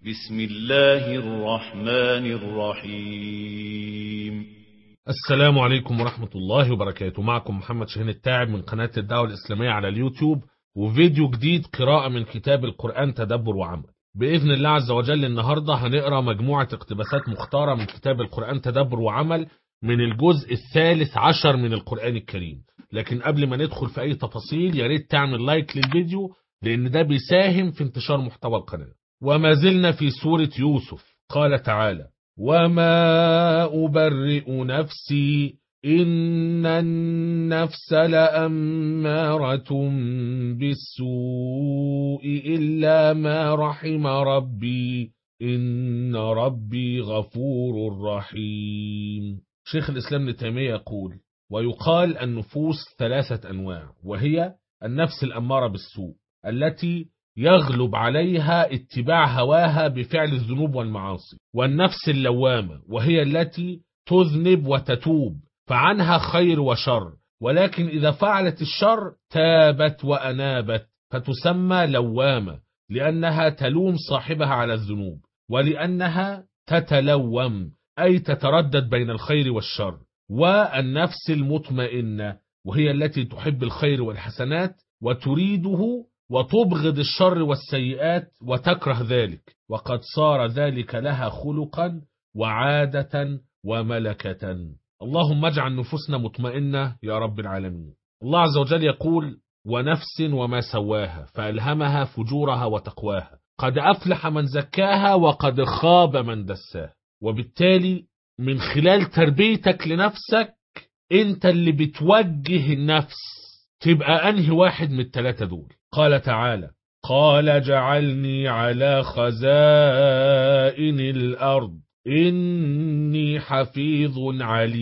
بسم الله الرحمن الرحيم. السلام عليكم ورحمة الله وبركاته. معكم محمد شاهين التاعب من قناة الدعوة الإسلامية على اليوتيوب، وفيديو جديد قراءة من كتاب القرآن تدبر وعمل. بإذن الله عز وجل النهاردة هنقرأ مجموعة اقتباسات مختارة من كتاب القرآن تدبر وعمل من الجزء 13 من القرآن الكريم. لكن قبل ما ندخل في أي تفاصيل ياريت تعمل لايك للفيديو، لأن ده بيساهم في انتشار محتوى القناة. وما زلنا في سورة يوسف. قال تعالى: وما أبرئ نفسي إن النفس لأمارة بالسوء إلا ما رحم ربي إن ربي غفور رحيم. شيخ الإسلام ابن تيمية يقول: ويقال النفوس 3 أنواع، وهي النفس الأمارة بالسوء التي يغلب عليها اتباع هواها بفعل الذنوب والمعاصي، والنفس اللوامة وهي التي تذنب وتتوب فعنها خير وشر، ولكن إذا فعلت الشر تابت وأنابت فتسمى لوامة، لأنها تلوم صاحبها على الذنوب، ولأنها تتلوم أي تتردد بين الخير والشر. والنفس المطمئنة وهي التي تحب الخير والحسنات وتريده وتبغض الشر والسيئات وتكره ذلك، وقد صار ذلك لها خلقا وعادة وملكة. اللهم اجعل نفوسنا مطمئنة يا رب العالمين. الله عز وجل يقول: ونفس وما سواها فألهمها فجورها وتقواها قد أفلح من زكاها وقد خاب من دساها. وبالتالي من خلال تربيتك لنفسك انت اللي بتوجه النفس تبقى أنهي واحد من ال3 دول. قال تعالى: قال جعلني على خزائن الأرض إني حفيظ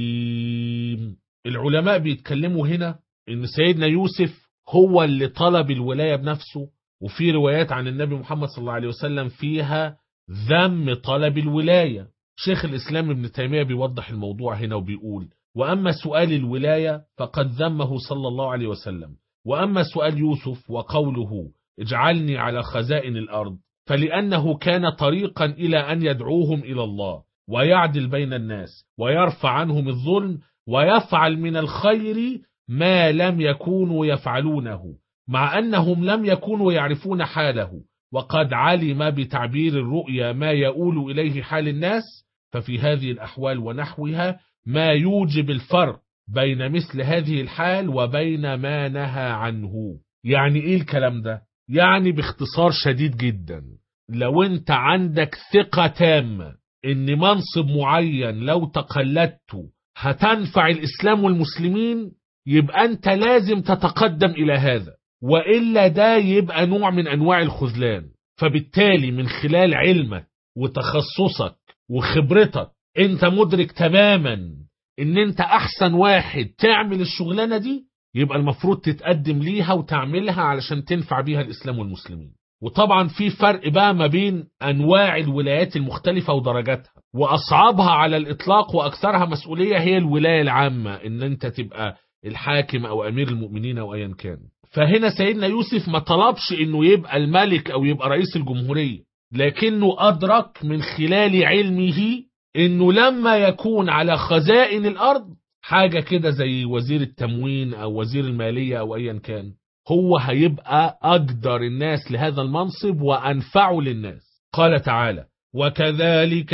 عليم. العلماء بيتكلموا هنا إن سيدنا يوسف هو اللي طلب الولاية بنفسه، وفي روايات عن النبي محمد صلى الله عليه وسلم فيها ذم طلب الولاية. شيخ الإسلام ابن تيمية بيوضح الموضوع هنا وبيقول: وأما سؤال الولاية فقد ذمه صلى الله عليه وسلم، وأما سؤال يوسف وقوله اجعلني على خزائن الأرض فلأنه كان طريقا إلى أن يدعوهم إلى الله ويعدل بين الناس ويرفع عنهم الظلم ويفعل من الخير ما لم يكونوا يفعلونه، مع أنهم لم يكونوا يعرفون حاله، وقد علم بتعبير الرؤيا ما يؤول إليه حال الناس، ففي هذه الأحوال ونحوها ما يوجب الفرق بين مثل هذه الحال وبين ما نهى عنه. يعني ايه الكلام ده؟ يعني باختصار شديد جدا، لو انت عندك ثقة تامة ان منصب معين لو تقلدته هتنفع الاسلام والمسلمين، يبقى انت لازم تتقدم الى هذا، وإلا ده يبقى نوع من انواع الخذلان. فبالتالي من خلال علمك وتخصصك وخبرتك انت مدرك تماما ان انت احسن واحد تعمل الشغلانة دي، يبقى المفروض تتقدم ليها وتعملها علشان تنفع بيها الاسلام والمسلمين. وطبعا في فرق بقى ما بين انواع الولايات المختلفة ودرجاتها، واصعبها على الاطلاق واكثرها مسؤولية هي الولاية العامة، ان انت تبقى الحاكم او امير المؤمنين او ايا كان. فهنا سيدنا يوسف ما طلبش انه يبقى الملك او يبقى رئيس الجمهورية، لكنه ادرك من خلال علمه انه لما يكون على خزائن الارض، حاجة كده زي وزير التموين او وزير المالية او ايا كان، هو هيبقى اقدر الناس لهذا المنصب وانفعه للناس. قال تعالى: وكذلك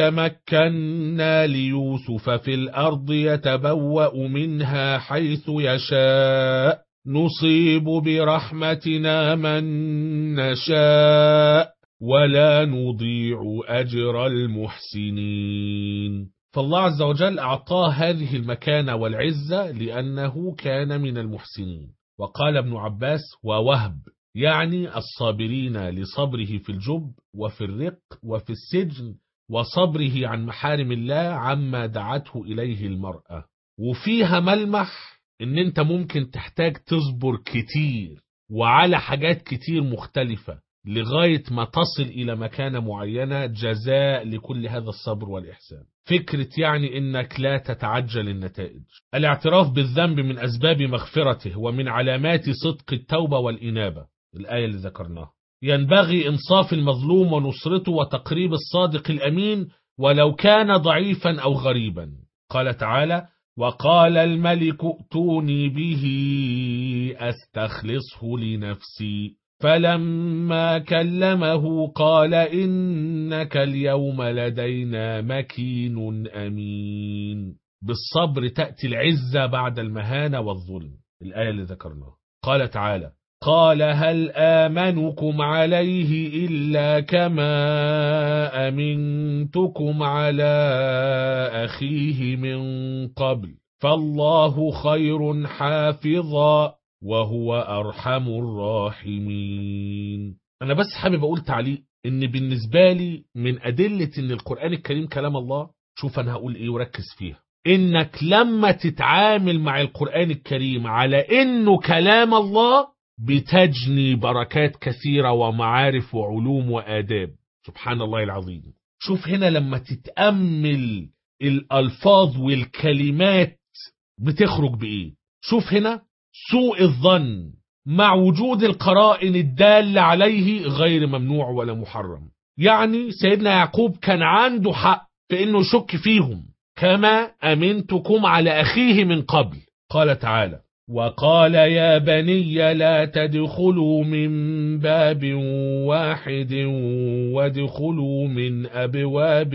مكنا ليوسف في الارض يتبوأ منها حيث يشاء نصيب برحمتنا من نشاء ولا نضيع أجر المحسنين. فالله عز وجل أعطاه هذه المكانة والعزة لأنه كان من المحسنين. وقال ابن عباس: ووهب يعني الصابرين لصبره في الجب وفي الرق وفي السجن وصبره عن محارم الله عما دعته إليه المرأة. وفيها ملمح إن أنت ممكن تحتاج تصبر كتير وعلى حاجات كتير مختلفة لغاية ما تصل إلى مكانة معينة جزاء لكل هذا الصبر والإحسان. فكرة يعني إنك لا تتعجل النتائج. الاعتراف بالذنب من أسباب مغفرته ومن علامات صدق التوبة والإنابة، الآية اللي ذكرناها. ينبغي إنصاف المظلوم ونصرته وتقريب الصادق الأمين ولو كان ضعيفا أو غريبا. قال تعالى: وقال الملك ائتوني به أستخلصه لنفسي فلما كلمه قال إنك اليوم لدينا مكين أمين. بالصبر تأتي العزة بعد المهانة والظلم، الآية اللي ذكرناها. قال تعالى: قال هل آمنكم عليه إلا كما أمنتكم على أخيه من قبل فالله خير حافظا وهو أرحم الراحمين. أنا بس حابب أقول تعليق إن بالنسبة لي من أدلة إن القرآن الكريم كلام الله، شوف أنا هقول إيه وركز فيها، إنك لما تتعامل مع القرآن الكريم على إنه كلام الله بتجني بركات كثيرة ومعارف وعلوم وآداب. سبحان الله العظيم. شوف هنا لما تتأمل الألفاظ والكلمات بتخرج بإيه. شوف هنا سوء الظن مع وجود القرائن الدالة عليه غير ممنوع ولا محرم. يعني سيدنا يعقوب كان عنده حق في إنه يشك فيهم كما أمنتكم على أخيه من قبل. قال تعالى: وقال يا بني لا تدخلوا من باب واحد وادخلوا من أبواب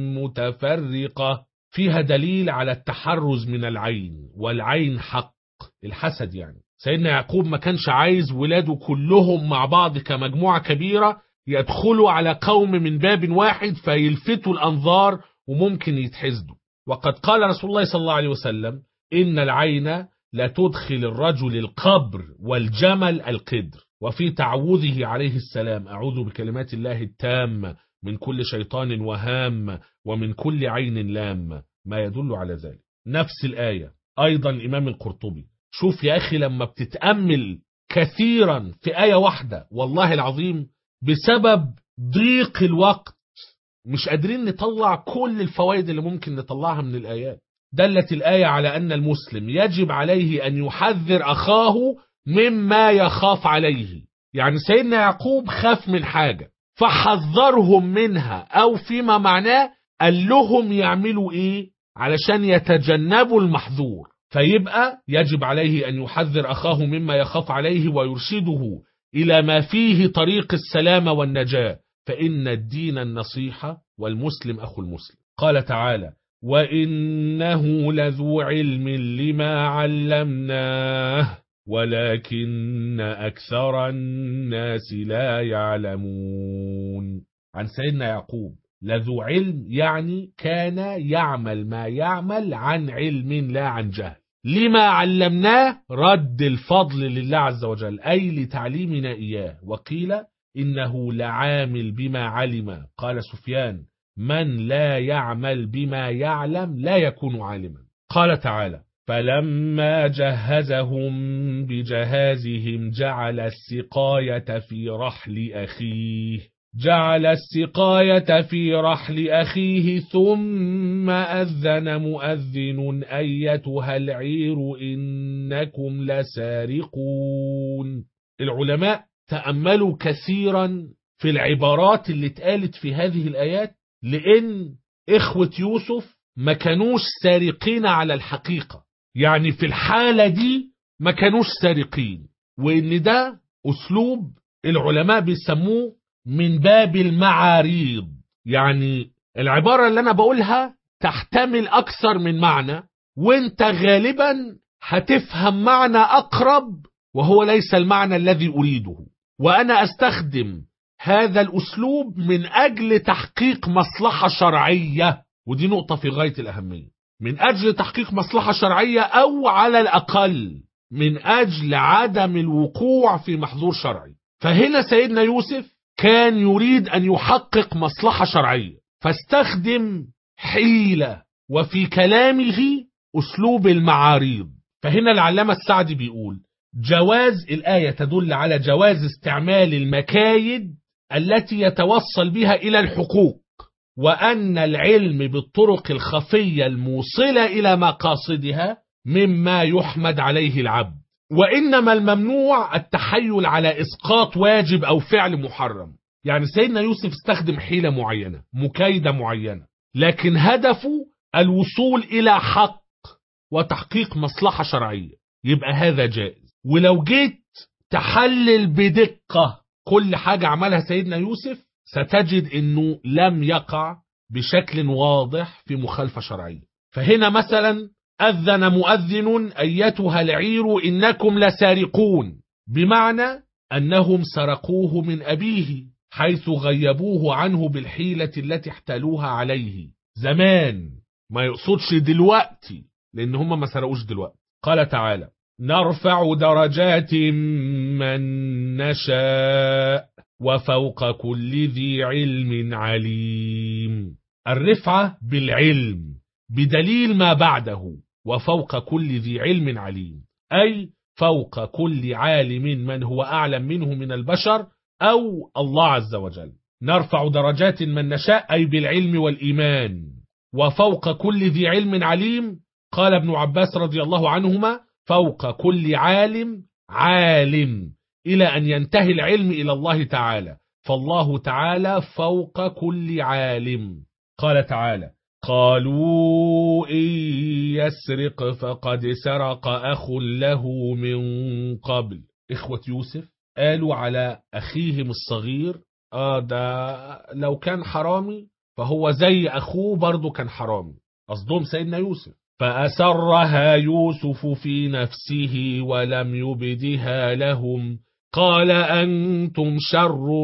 متفرقة. فيها دليل على التحرز من العين، والعين حق الحسد. يعني سيدنا يعقوب ما كانش عايز ولاده كلهم مع بعض كمجموعة كبيرة يدخلوا على قوم من باب واحد فيلفتوا الأنظار وممكن يتحسدوا. وقد قال رسول الله صلى الله عليه وسلم: إن العين لا تدخل الرجل القبر والجمل القدر. وفي تعوذه عليه السلام: أعوذ بكلمات الله التامة من كل شيطان وهام ومن كل عين لام، ما يدل على ذلك. نفس الآية أيضا الإمام القرطبي. شوف يا أخي لما بتتأمل كثيرا في آية واحدة، والله العظيم بسبب ضيق الوقت مش قادرين نطلع كل الفوائد اللي ممكن نطلعها من الآيات. دلت الآية على أن المسلم يجب عليه أن يحذر أخاه مما يخاف عليه. يعني سيدنا يعقوب خاف من حاجة فحذرهم منها، أو فيما معناه قال لهم يعملوا إيه علشان يتجنبوا المحظور. فيبقى يجب عليه أن يحذر أخاه مما يخاف عليه ويرشده إلى ما فيه طريق السلامة والنجاة، فإن الدين النصيحة والمسلم أخو المسلم. قال تعالى: وإنه لذو علم لما علمناه ولكن أكثر الناس لا يعلمون. عن سيدنا يعقوب لذو علم، يعني كان يعمل ما يعمل عن علم لا عن جهل. لما علمناه رد الفضل لله عز وجل، أي لتعليمنا إياه. وقيل إنه لعامل بما علم. قال سفيان: من لا يعمل بما يعلم لا يكون عالما. قال تعالى: فلما جهزهم بجهازهم جعل السقاية في رحل أخيه ثم أذن مؤذن أيتها العير إنكم لسارقون. العلماء تأملوا كثيرا في العبارات اللي اتقالت في هذه الآيات، لأن إخوة يوسف ما كانوش سارقين على الحقيقة. يعني في الحالة دي ما كانوش سارقين، وإن ده أسلوب العلماء بيسموه من باب المعاريض. يعني العبارة اللي أنا بقولها تحتمل أكثر من معنى، وانت غالبا هتفهم معنى أقرب وهو ليس المعنى الذي أريده. وأنا أستخدم هذا الأسلوب من أجل تحقيق مصلحة شرعية، ودي نقطة في غاية الأهمية. من أجل تحقيق مصلحة شرعية، أو على الأقل من أجل عدم الوقوع في محظور شرعي. فهنا سيدنا يوسف كان يريد أن يحقق مصلحة شرعية، فاستخدم حيلة وفي كلامه أسلوب المعاريض. فهنا العلامة السعدي بيقول: جواز الآية تدل على جواز استعمال المكايد التي يتوصل بها إلى الحقوق، وأن العلم بالطرق الخفية الموصلة إلى مقاصدها مما يحمد عليه العبد. وإنما الممنوع التحيل على إسقاط واجب أو فعل محرم. يعني سيدنا يوسف استخدم حيلة معينة، مكايدة معينة، لكن هدفه الوصول إلى حق وتحقيق مصلحة شرعية، يبقى هذا جائز. ولو جيت تحلل بدقة كل حاجة عملها سيدنا يوسف ستجد أنه لم يقع بشكل واضح في مخالفة شرعية. فهنا مثلا أذن مؤذن أيتها العير إنكم لسارقون، بمعنى أنهم سرقوه من أبيه حيث غيبوه عنه بالحيلة التي احتالوها عليه زمان، ما يقصدش دلوقتي لأن هم ما سرقوش دلوقتي. قال تعالى نرفع درجات من نشاء وفوق كل ذي علم عليم. الرفعة بالعلم بدليل ما بعده وفوق كل ذي علم عليم، أي فوق كل عالم من هو أعلم منه من البشر أو الله عز وجل. نرفع درجات من نشاء أي بالعلم والإيمان، وفوق كل ذي علم عليم. قال ابن عباس رضي الله عنهما فوق كل عالم عالم، إلى أن ينتهي العلم إلى الله تعالى، فالله تعالى فوق كل عالم. قال تعالى قالوا إن يسرق فقد سرق أخ له من قبل. إخوة يوسف قالوا على أخيهم الصغير ده لو كان حرامي فهو زي أخوه برضو كان حرامي، قصدهم سيدنا يوسف. فأسرها يوسف في نفسه ولم يبدها لهم قال أنتم شر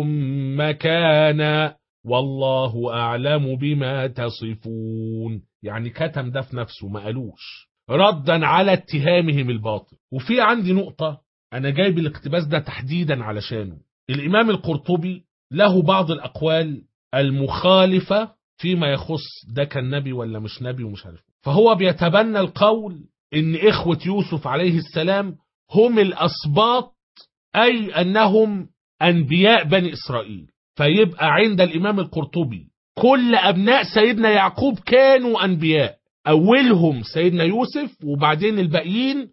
مكانا والله أعلم بما تصفون. يعني كتم ده في نفسه ما قالوش، ردا على اتهامهم الباطل. وفي عندي نقطة أنا جايب الاقتباس ده تحديدا علشانه. الإمام القرطبي له بعض الأقوال المخالفة فيما يخص ده كان نبي ولا مش نبي ومش عارف، فهو بيتبنى القول إن إخوة يوسف عليه السلام هم الأسباط، أي أنهم أنبياء بني إسرائيل. فيبقى عند الإمام القرطبي كل أبناء سيدنا يعقوب كانوا أنبياء، أولهم سيدنا يوسف وبعدين الباقيين،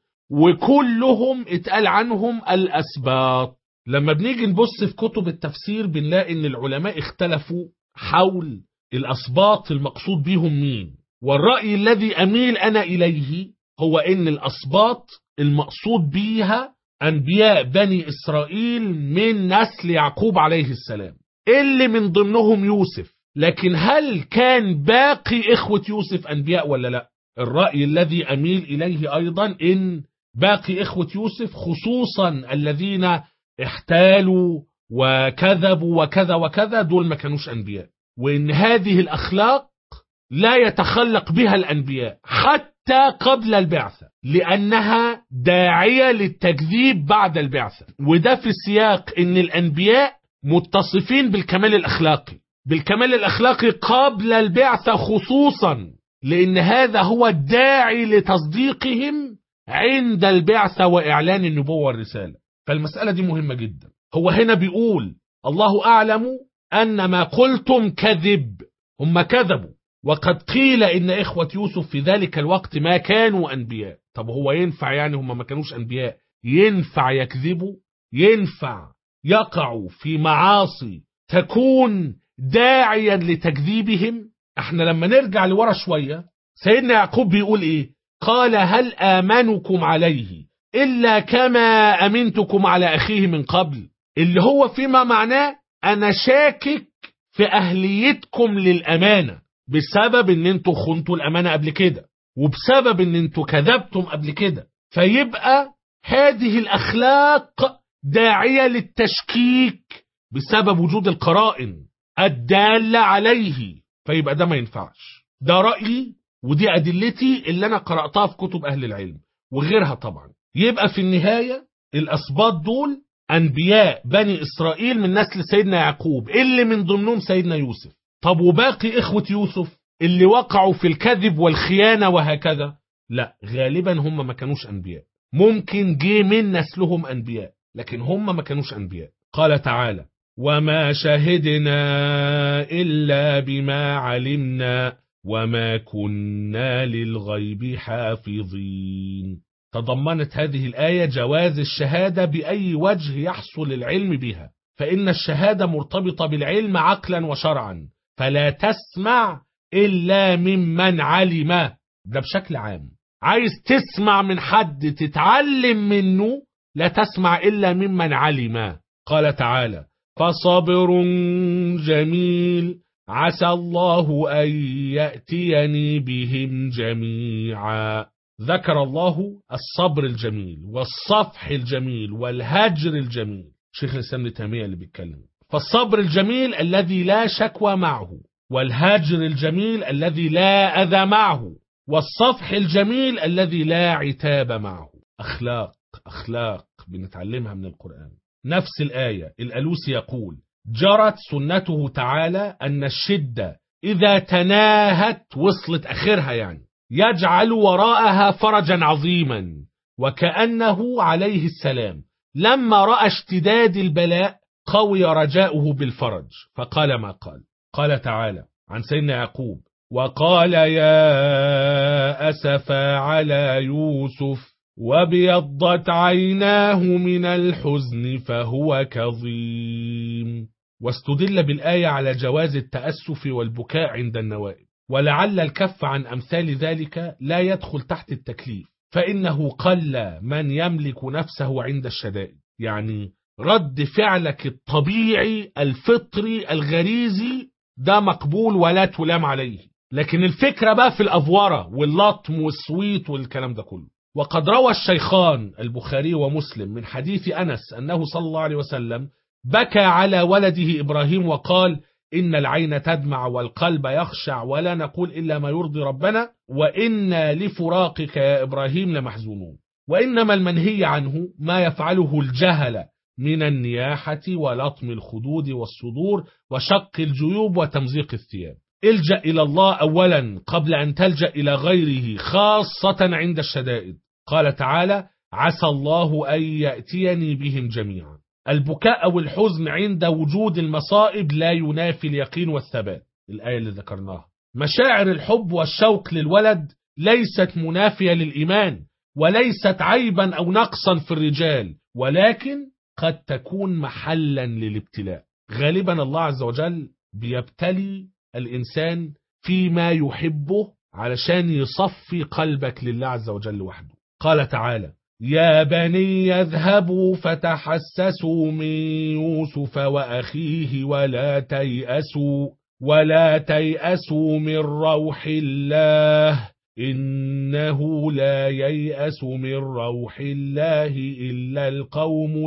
وكلهم اتقال عنهم الأسباط. لما بنيجي نبص في كتب التفسير بنلاقي إن العلماء اختلفوا حول الأسباط المقصود بيهم مين، والرأي الذي أميل أنا إليه هو إن الأسباط المقصود بيها أنبياء بني إسرائيل من نسل يعقوب عليه السلام اللي من ضمنهم يوسف. لكن هل كان باقي إخوة يوسف أنبياء ولا لا؟ الرأي الذي أميل إليه أيضا إن باقي إخوة يوسف خصوصا الذين احتالوا وكذبوا وكذا وكذا دول ما كانوش أنبياء، وإن هذه الأخلاق لا يتخلق بها الأنبياء حتى قبل البعثة لأنها داعية للتكذيب بعد البعثة. وده في سياق إن الأنبياء متصفين بالكمال الأخلاقي، بالكمال الأخلاقي قبل البعثة خصوصا، لأن هذا هو الداعي لتصديقهم عند البعثة وإعلان النبوة والرسالة. فالمسألة دي مهمة جدا. هو هنا بيقول الله أعلم أن ما قلتم كذب، هم كذبوا، وقد قيل إن إخوة يوسف في ذلك الوقت ما كانوا أنبياء. طب هو ينفع يعني هم ما كانوش أنبياء ينفع يكذبوا؟ ينفع يقعوا في معاصي تكون داعيا لتكذيبهم؟ احنا لما نرجع لورا شوية سيدنا يعقوب بيقول ايه؟ قال هل آمنكم عليه إلا كما أمنتكم على أخيه من قبل، اللي هو فيما معناه أنا شاكك في أهليتكم للأمانة بسبب ان انتوا خنتوا الأمانة قبل كده، وبسبب ان انتوا كذبتم قبل كده. فيبقى هذه الأخلاق داعية للتشكيك بسبب وجود القرائن الدالة عليه، فيبقى ده ما ينفعش. ده رأيي ودي أدلتي اللي أنا قرأتها في كتب أهل العلم وغيرها طبعا. يبقى في النهاية الأسباط دول أنبياء بني إسرائيل من نسل سيدنا يعقوب اللي من ضمنهم سيدنا يوسف. طب وباقي إخوة يوسف اللي وقعوا في الكذب والخيانة وهكذا؟ لا، غالبا هم ما كانوش أنبياء، ممكن جه من نسلهم أنبياء لكن هم ما كانوش أنبياء. قال تعالى وما شهدنا إلا بما علمنا وما كنا للغيب حافظين. تضمنت هذه الآية جواز الشهادة بأي وجه يحصل العلم بها، فإن الشهادة مرتبطة بالعلم عقلا وشرعا، فلا تسمع إلا ممن علم. ده بشكل عام، عايز تسمع من حد تتعلم منه لا تسمع إلا ممن علم. قال تعالى: فصبر جميل عسى الله أن يأتيني بهم جميعا. ذكر الله الصبر الجميل والصفح الجميل والهجر الجميل. شيخ الإسلام ابن تيمية اللي بيتكلم. فالصبر الجميل الذي لا شكوى معه، والهجر الجميل الذي لا أذى معه، والصفح الجميل الذي لا عتاب معه. أخلاق بنتعلمها من القرآن. نفس الآية الألوسي يقول: جرت سنته تعالى أن الشدة إذا تناهت وصلت آخرها يعني يجعل وراءها فرجا عظيما، وكأنه عليه السلام لما رأى اشتداد البلاء قوي رجاؤه بالفرج فقال ما قال. قال تعالى عن سيدنا يعقوب: وقال يا أسفا على يوسف وابيضت عيناه من الحزن فهو كظيم. واستدل بالآية على جواز التأسف والبكاء عند النوائب، ولعل الكف عن أمثال ذلك لا يدخل تحت التكليف، فإنه قل من يملك نفسه عند الشدائد. يعني رد فعلك الطبيعي الفطري الغريزي ده مقبول ولا تلام عليه، لكن الفكرة بقى في الأفورة واللطم والسويت والكلام ده كله. وقد روى الشيخان البخاري ومسلم من حديث أنس أنه صلى الله عليه وسلم بكى على ولده إبراهيم وقال: إن العين تدمع والقلب يخشع ولا نقول إلا ما يرضي ربنا، وإنا لفراقك يا إبراهيم لمحزونون. وإنما المنهي عنه ما يفعله الجهل من النياحة ولطم الخدود والصدور وشق الجيوب وتمزيق الثياب. الجأ إلى الله أولا قبل أن تلجأ إلى غيره، خاصة عند الشدائد. قال تعالى: عسى الله أن يأتيني بهم جميعا. البكاء أو الحزن عند وجود المصائب لا ينافي اليقين والثبات، الآية اللي ذكرناها. مشاعر الحب والشوق للولد ليست منافية للإيمان، وليست عيبا أو نقصا في الرجال، ولكن قد تكون محلا للابتلاء. غالبا الله عز وجل بيبتلي الإنسان فيما يحبه علشان يصفي قلبك لله عز وجل وحده. قال تعالى: يا بني يذهبوا فتحسسوا من يوسف وأخيه ولا تيأسوا من روح الله إنه لا ييأس من روح الله إلا القوم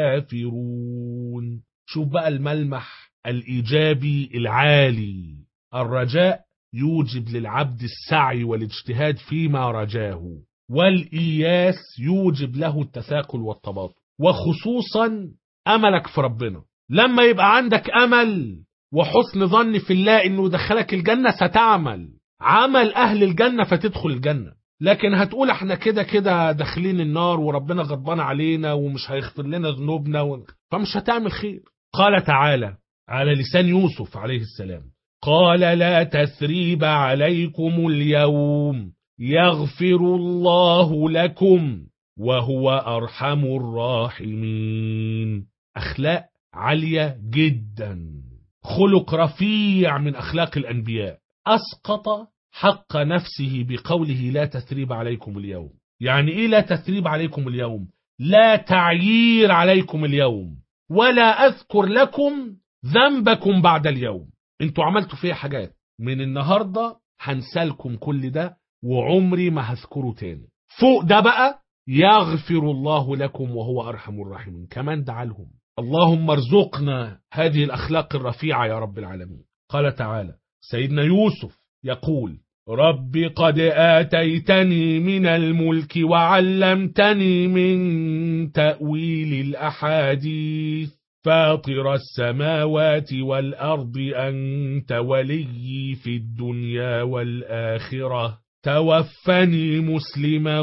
الكافرون. شوف بقى الملمح الإيجابي العالي. الرجاء يوجب للعبد السعي والاجتهاد فيما رجاه، والإياس يوجب له التثاقل والتباطؤ، وخصوصا أملك في ربنا. لما يبقى عندك أمل وحسن ظن في الله إنه يدخلك الجنة ستعمل عمل أهل الجنة فتدخل الجنة. لكن هتقول احنا كده داخلين النار وربنا غضبان علينا ومش هيغفر لنا ذنوبنا فمش هتعمل خير. قال تعالى على لسان يوسف عليه السلام: قال لا تثريب عليكم اليوم يغفر الله لكم وهو أرحم الراحمين. أخلاق عالية جدا، خلق رفيع من أخلاق الأنبياء. أسقط حق نفسه بقوله لا تثريب عليكم اليوم. يعني إيه لا تثريب عليكم اليوم؟ لا تعيير عليكم اليوم، ولا أذكر لكم ذنبكم بعد اليوم. انتوا عملتوا فيها حاجات، من النهاردة هنسالكم كل ده وعمري ما هذكره تاني. فوق ده بقى يغفر الله لكم وهو أرحم الراحمين. كمان دعا لهم: اللهم ارزقنا هذه الأخلاق الرفيعة يا رب العالمين. قال تعالى سيدنا يوسف يقول: رب قد آتيتني من الملك وعلمتني من تأويل الأحاديث فاطر السماوات والأرض أنت ولي في الدنيا والآخرة توفني مسلما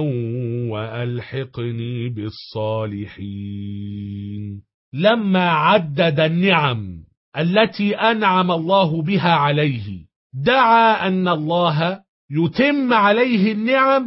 وألحقني بالصالحين. لما عدد النعم التي أنعم الله بها عليه دعا أن الله يتم عليه النعم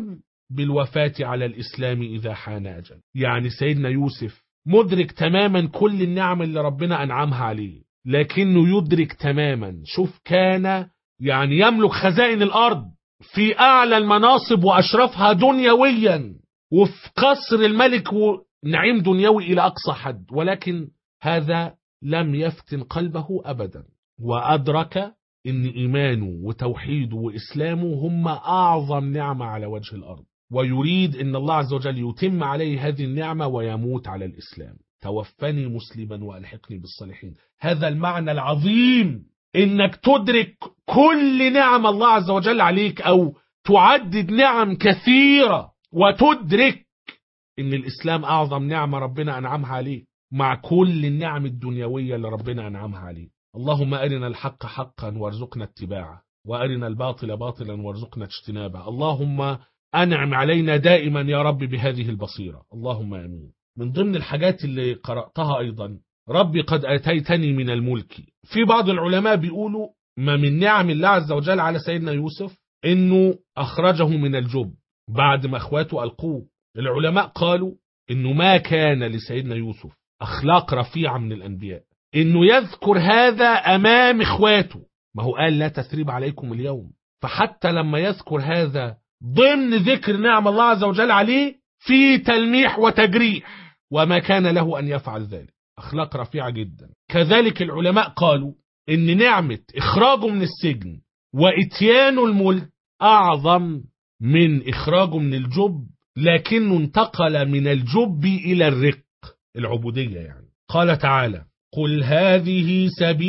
بالوفاة على الإسلام إذا حان أجل. يعني سيدنا يوسف مدرك تماما كل النعم اللي ربنا أنعمها عليه، لكنه يدرك تماما، شوف كان يعني يملك خزائن الأرض في أعلى المناصب وأشرفها دنيويا، وفي قصر الملك ونعيم دنيوي إلى أقصى حد، ولكن هذا لم يفتن قلبه أبدا، وأدرك إن إيمانه وتوحيده وإسلامه هم أعظم نعمة على وجه الأرض، ويريد إن الله عز وجل يتم عليه هذه النعمة ويموت على الإسلام. توفني مسلما وألحقني بالصالحين. هذا المعنى العظيم، إنك تدرك كل نعم الله عز وجل عليك، أو تعدد نعم كثيرة وتدرك إن الإسلام أعظم نعمة ربنا أنعمها عليك مع كل النعم الدنيوية اللي ربنا أنعمها عليك. اللهم أرنا الحق حقا وارزقنا اتباعه، وأرنا الباطل باطلا وارزقنا اجتنابه. اللهم أنعم علينا دائما يا رب بهذه البصيرة، اللهم آمين. من ضمن الحاجات اللي قرأتها أيضا، ربي قد آتيتني من الملك. في بعض العلماء بيقولوا ما من نعم الله عز وجل على سيدنا يوسف إنه أخرجه من الجب بعد ما أخواته ألقوه. العلماء قالوا إنه ما كان لسيدنا يوسف أخلاق رفيعة من الأنبياء إنه يذكر هذا أمام إخواته، ما هو قال لا تثريب عليكم اليوم، فحتى لما يذكر هذا ضمن ذكر نعم الله عز وجل عليه في تلميح وتجريح، وما كان له أن يفعل ذلك. أخلاق رفيعة جدا. كذلك العلماء قالوا إن نعمة إخراجه من السجن وإتيانه الملك أعظم من إخراجه من الجب، لكنه انتقل من الجب إلى الرق، العبودية يعني. قال تعالى: قل هذه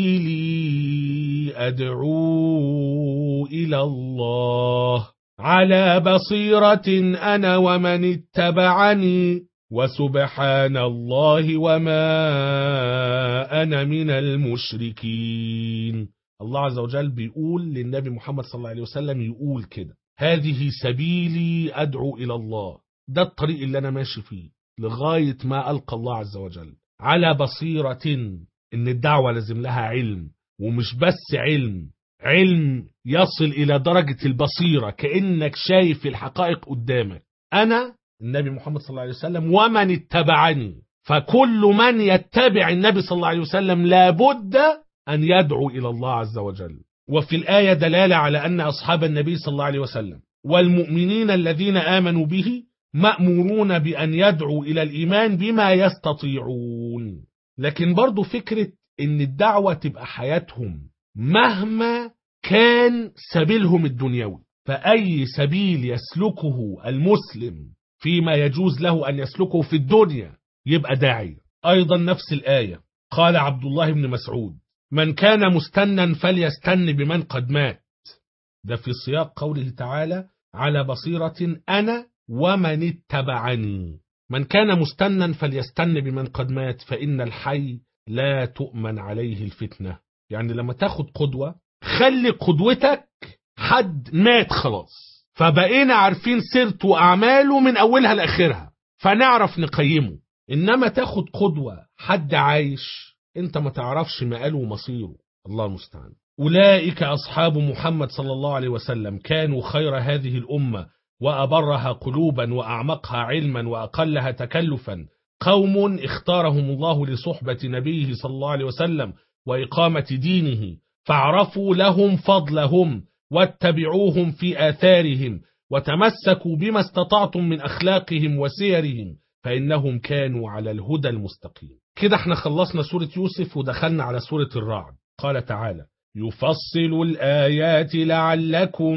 سبيلي أدعو إلى الله على بصيرة أنا ومن اتبعني وسبحان الله وما أنا من المشركين. الله عز وجل بيقول للنبي محمد صلى الله عليه وسلم يقول كده: هذه سبيلي أدعو إلى الله، ده الطريق اللي أنا ماشي فيه لغاية ما ألقى الله عز وجل، على بصيرة. إن الدعوة لازم لها علم، ومش بس علم يصل إلى درجة البصيرة، كأنك شايف الحقائق قدامك. أنا النبي محمد صلى الله عليه وسلم ومن اتبعني، فكل من يتبع النبي صلى الله عليه وسلم لابد أن يدعو إلى الله عز وجل. وفي الآية دلالة على أن أصحاب النبي صلى الله عليه وسلم والمؤمنين الذين آمنوا به مأمورون بأن يدعوا إلى الإيمان بما يستطيعون. لكن برضو فكرة إن الدعوة تبقى حياتهم مهما كان سبيلهم الدنيوي، فأي سبيل يسلكه المسلم فيما يجوز له أن يسلكه في الدنيا يبقى داعي. أيضا نفس الآية قال عبد الله بن مسعود: من كان مستنا فليستن بمن قد مات. ده في سياق قوله تعالى: على بصيرة أنا ومن اتبعني. من كان مستنا فليستن بمن قد مات فإن الحي لا تؤمن عليه الفتنة. يعني لما تاخد قدوة خلي قدوتك حد مات خلاص، فبقينا عارفين سيرته وأعماله من أولها لآخرها فنعرف نقيمه. إنما تاخد قدوة حد عايش انت ما تعرفش مقاله ومصيره، الله المستعان. أولئك أصحاب محمد صلى الله عليه وسلم كانوا خير هذه الأمة وأبرها قلوبا وأعمقها علما وأقلها تكلفا، قوم اختارهم الله لصحبة نبيه صلى الله عليه وسلم وإقامة دينه، فاعرفوا لهم فضلهم واتبعوهم في آثارهم وتمسكوا بما استطعتم من أخلاقهم وسيرهم فإنهم كانوا على الهدى المستقيم. كده احنا خلصنا سورة يوسف ودخلنا على سورة الرعد. قال تعالى: يفصل الآيات لعلكم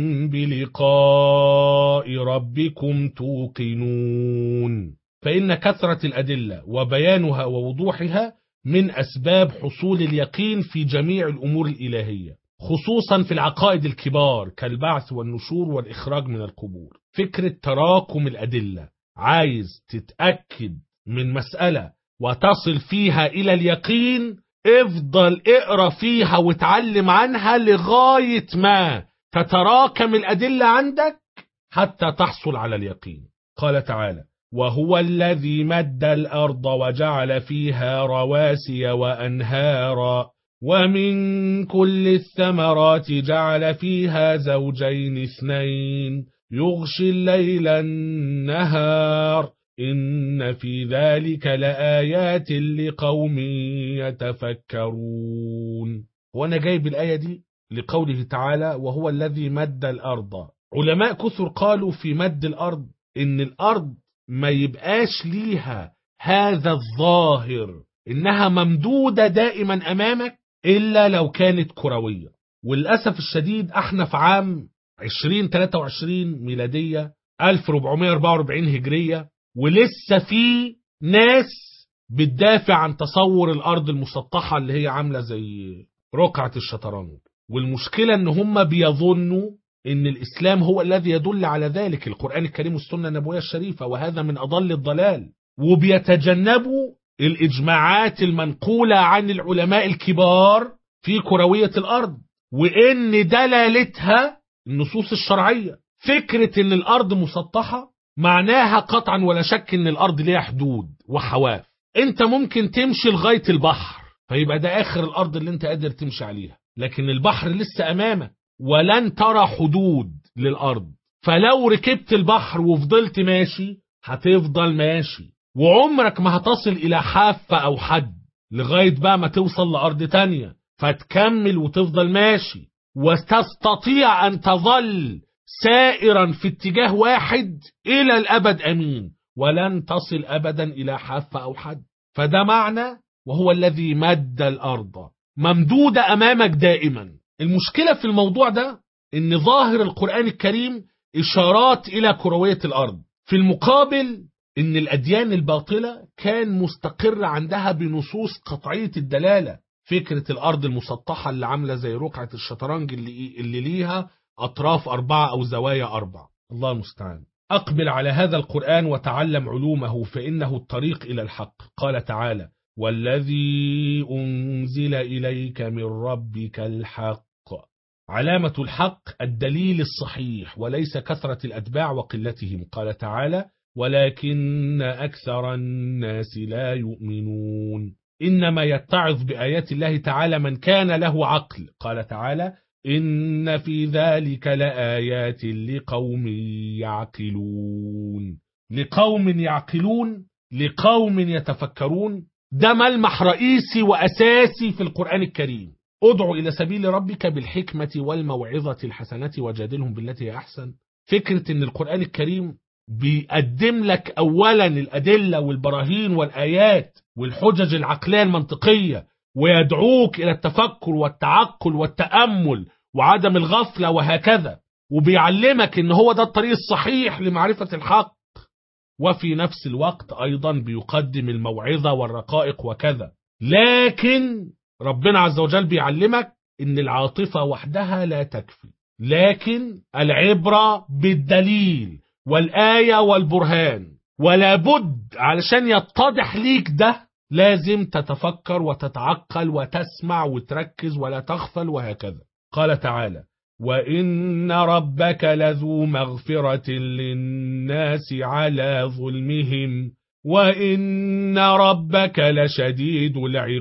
بلقاء ربكم توقنون. فإن كثرة الأدلة وبيانها ووضوحها من أسباب حصول اليقين في جميع الأمور الإلهية، خصوصا في العقائد الكبار كالبعث والنشور والإخراج من القبور. فكرة تراكم الأدلة، عايز تتأكد من مسألة وتصل فيها إلى اليقين، افضل اقرأ فيها وتعلم عنها لغاية ما تتراكم الأدلة عندك حتى تحصل على اليقين. قال تعالى: وهو الذي مد الأرض وجعل فيها رواسي وأنهارا ومن كل الثمرات جعل فيها زوجين اثنين يغشي الليل النهار إن في ذلك لآيات لقوم يتفكرون. وأنا جايب الآية دي لقوله تعالى وهو الذي مد الأرض. علماء كثر قالوا في مد الأرض إن الأرض ما يبقاش ليها هذا الظاهر إنها ممدودة دائما أمامك إلا لو كانت كروية. وللأسف الشديد احنا في عام 2023 ميلادية 1444 هجرية ولسه في ناس بتدافع عن تصور الأرض المسطحة اللي هي عاملة زي رقعة الشطرنج. والمشكلة ان هم بيظنوا ان الإسلام هو الذي يدل على ذلك، القرآن الكريم والسنة النبوية الشريفة، وهذا من أضل الضلال. وبيتجنبوا الإجماعات المنقولة عن العلماء الكبار في كروية الأرض وإن دلالتها النصوص الشرعية. فكرة إن الأرض مسطحة معناها قطعا ولا شك إن الأرض ليها حدود وحواف. أنت ممكن تمشي لغاية البحر فيبقى ده آخر الأرض اللي أنت قادر تمشي عليها، لكن البحر لسه أمامك ولن ترى حدود للأرض. فلو ركبت البحر وفضلت ماشي هتفضل ماشي وعمرك ما هتصل إلى حافة أو حد لغاية بقى ما توصل لأرض تانية فتكمل وتفضل ماشي، وتستطيع أن تظل سائرا في اتجاه واحد إلى الأبد أمين ولن تصل أبدا إلى حافة أو حد. فده معنى وهو الذي مد الأرض ممدودة أمامك دائما. المشكلة في الموضوع ده إن ظاهر القرآن الكريم إشارات إلى كروية الأرض، في المقابل إن الأديان الباطلة كان مستقر عندها بنصوص قطعية الدلالة. فكرة الأرض المسطحة اللي عاملة زي رقعة الشطرنج اللي ليها أطراف 4 أو زوايا 4. الله المستعان. أقبل على هذا القرآن وتعلم علومه فإنه الطريق إلى الحق. قال تعالى والذي أنزل إليك من ربك الحق. علامة الحق الدليل الصحيح وليس كثرة الأتباع وقلتهم. قال تعالى ولكن أكثر الناس لا يؤمنون. إنما يتعظ بآيات الله تعالى من كان له عقل. قال تعالى إن في ذلك لآيات لقوم يعقلون. لقوم يعقلون، لقوم يتفكرون. ده ملمح رئيسي وأساسي في القرآن الكريم. ادعو إلى سبيل ربك بالحكمة والموعظة الحسنة وجادلهم بالتي هي أحسن. فكرة إن القرآن الكريم بيقدم لك أولا الأدلة والبراهين والآيات والحجج العقلية المنطقية ويدعوك إلى التفكر والتعقل والتأمل وعدم الغفلة وهكذا، وبيعلمك إن هو ده الطريق الصحيح لمعرفة الحق. وفي نفس الوقت أيضا بيقدم الموعظة والرقائق وكذا. لكن ربنا عز وجل بيعلمك إن العاطفة وحدها لا تكفي، لكن العبرة بالدليل والآية والبرهان. ولا بد علشان يتضح ليك ده لازم تتفكر وتتعقل وتسمع وتركز ولا تغفل وهكذا. قال تعالى وإن ربك لذو مغفرة للناس على ظلمهم وإن ربك لشديد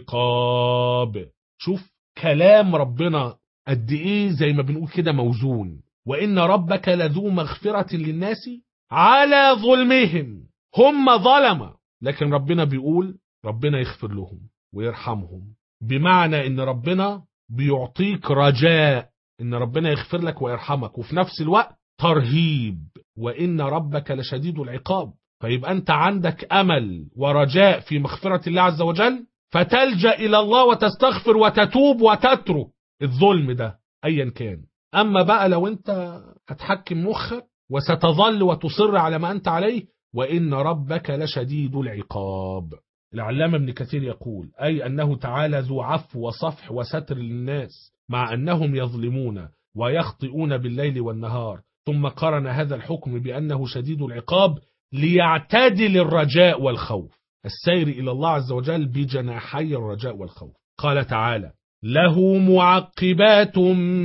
العقاب. شوف كلام ربنا قد إيه زي ما بنقول كده موزون. وإن ربك لذو مغفرة للناس على ظلمهم، هم ظلمة، لكن ربنا بيقول ربنا يغفر لهم ويرحمهم. بمعنى إن ربنا بيعطيك رجاء إن ربنا يغفر لك ويرحمك، وفي نفس الوقت ترهيب وإن ربك لشديد العقاب. فيبقى أنت عندك أمل ورجاء في مغفرة الله عز وجل فتلجأ إلى الله وتستغفر وتتوب وتترك الظلم ده أيا كان. أما بقى لو أنت هتحكم مخك وستظل وتصر على ما أنت عليه وإن ربك لشديد العقاب. العلامة ابن كثير يقول أي أنه تعالى ذو عفو وصفح وستر للناس مع أنهم يظلمون ويخطئون بالليل والنهار، ثم قرن هذا الحكم بأنه شديد العقاب ليعتدل الرجاء والخوف. السير إلى الله عز وجل بجناحي الرجاء والخوف. قال تعالى له معقبات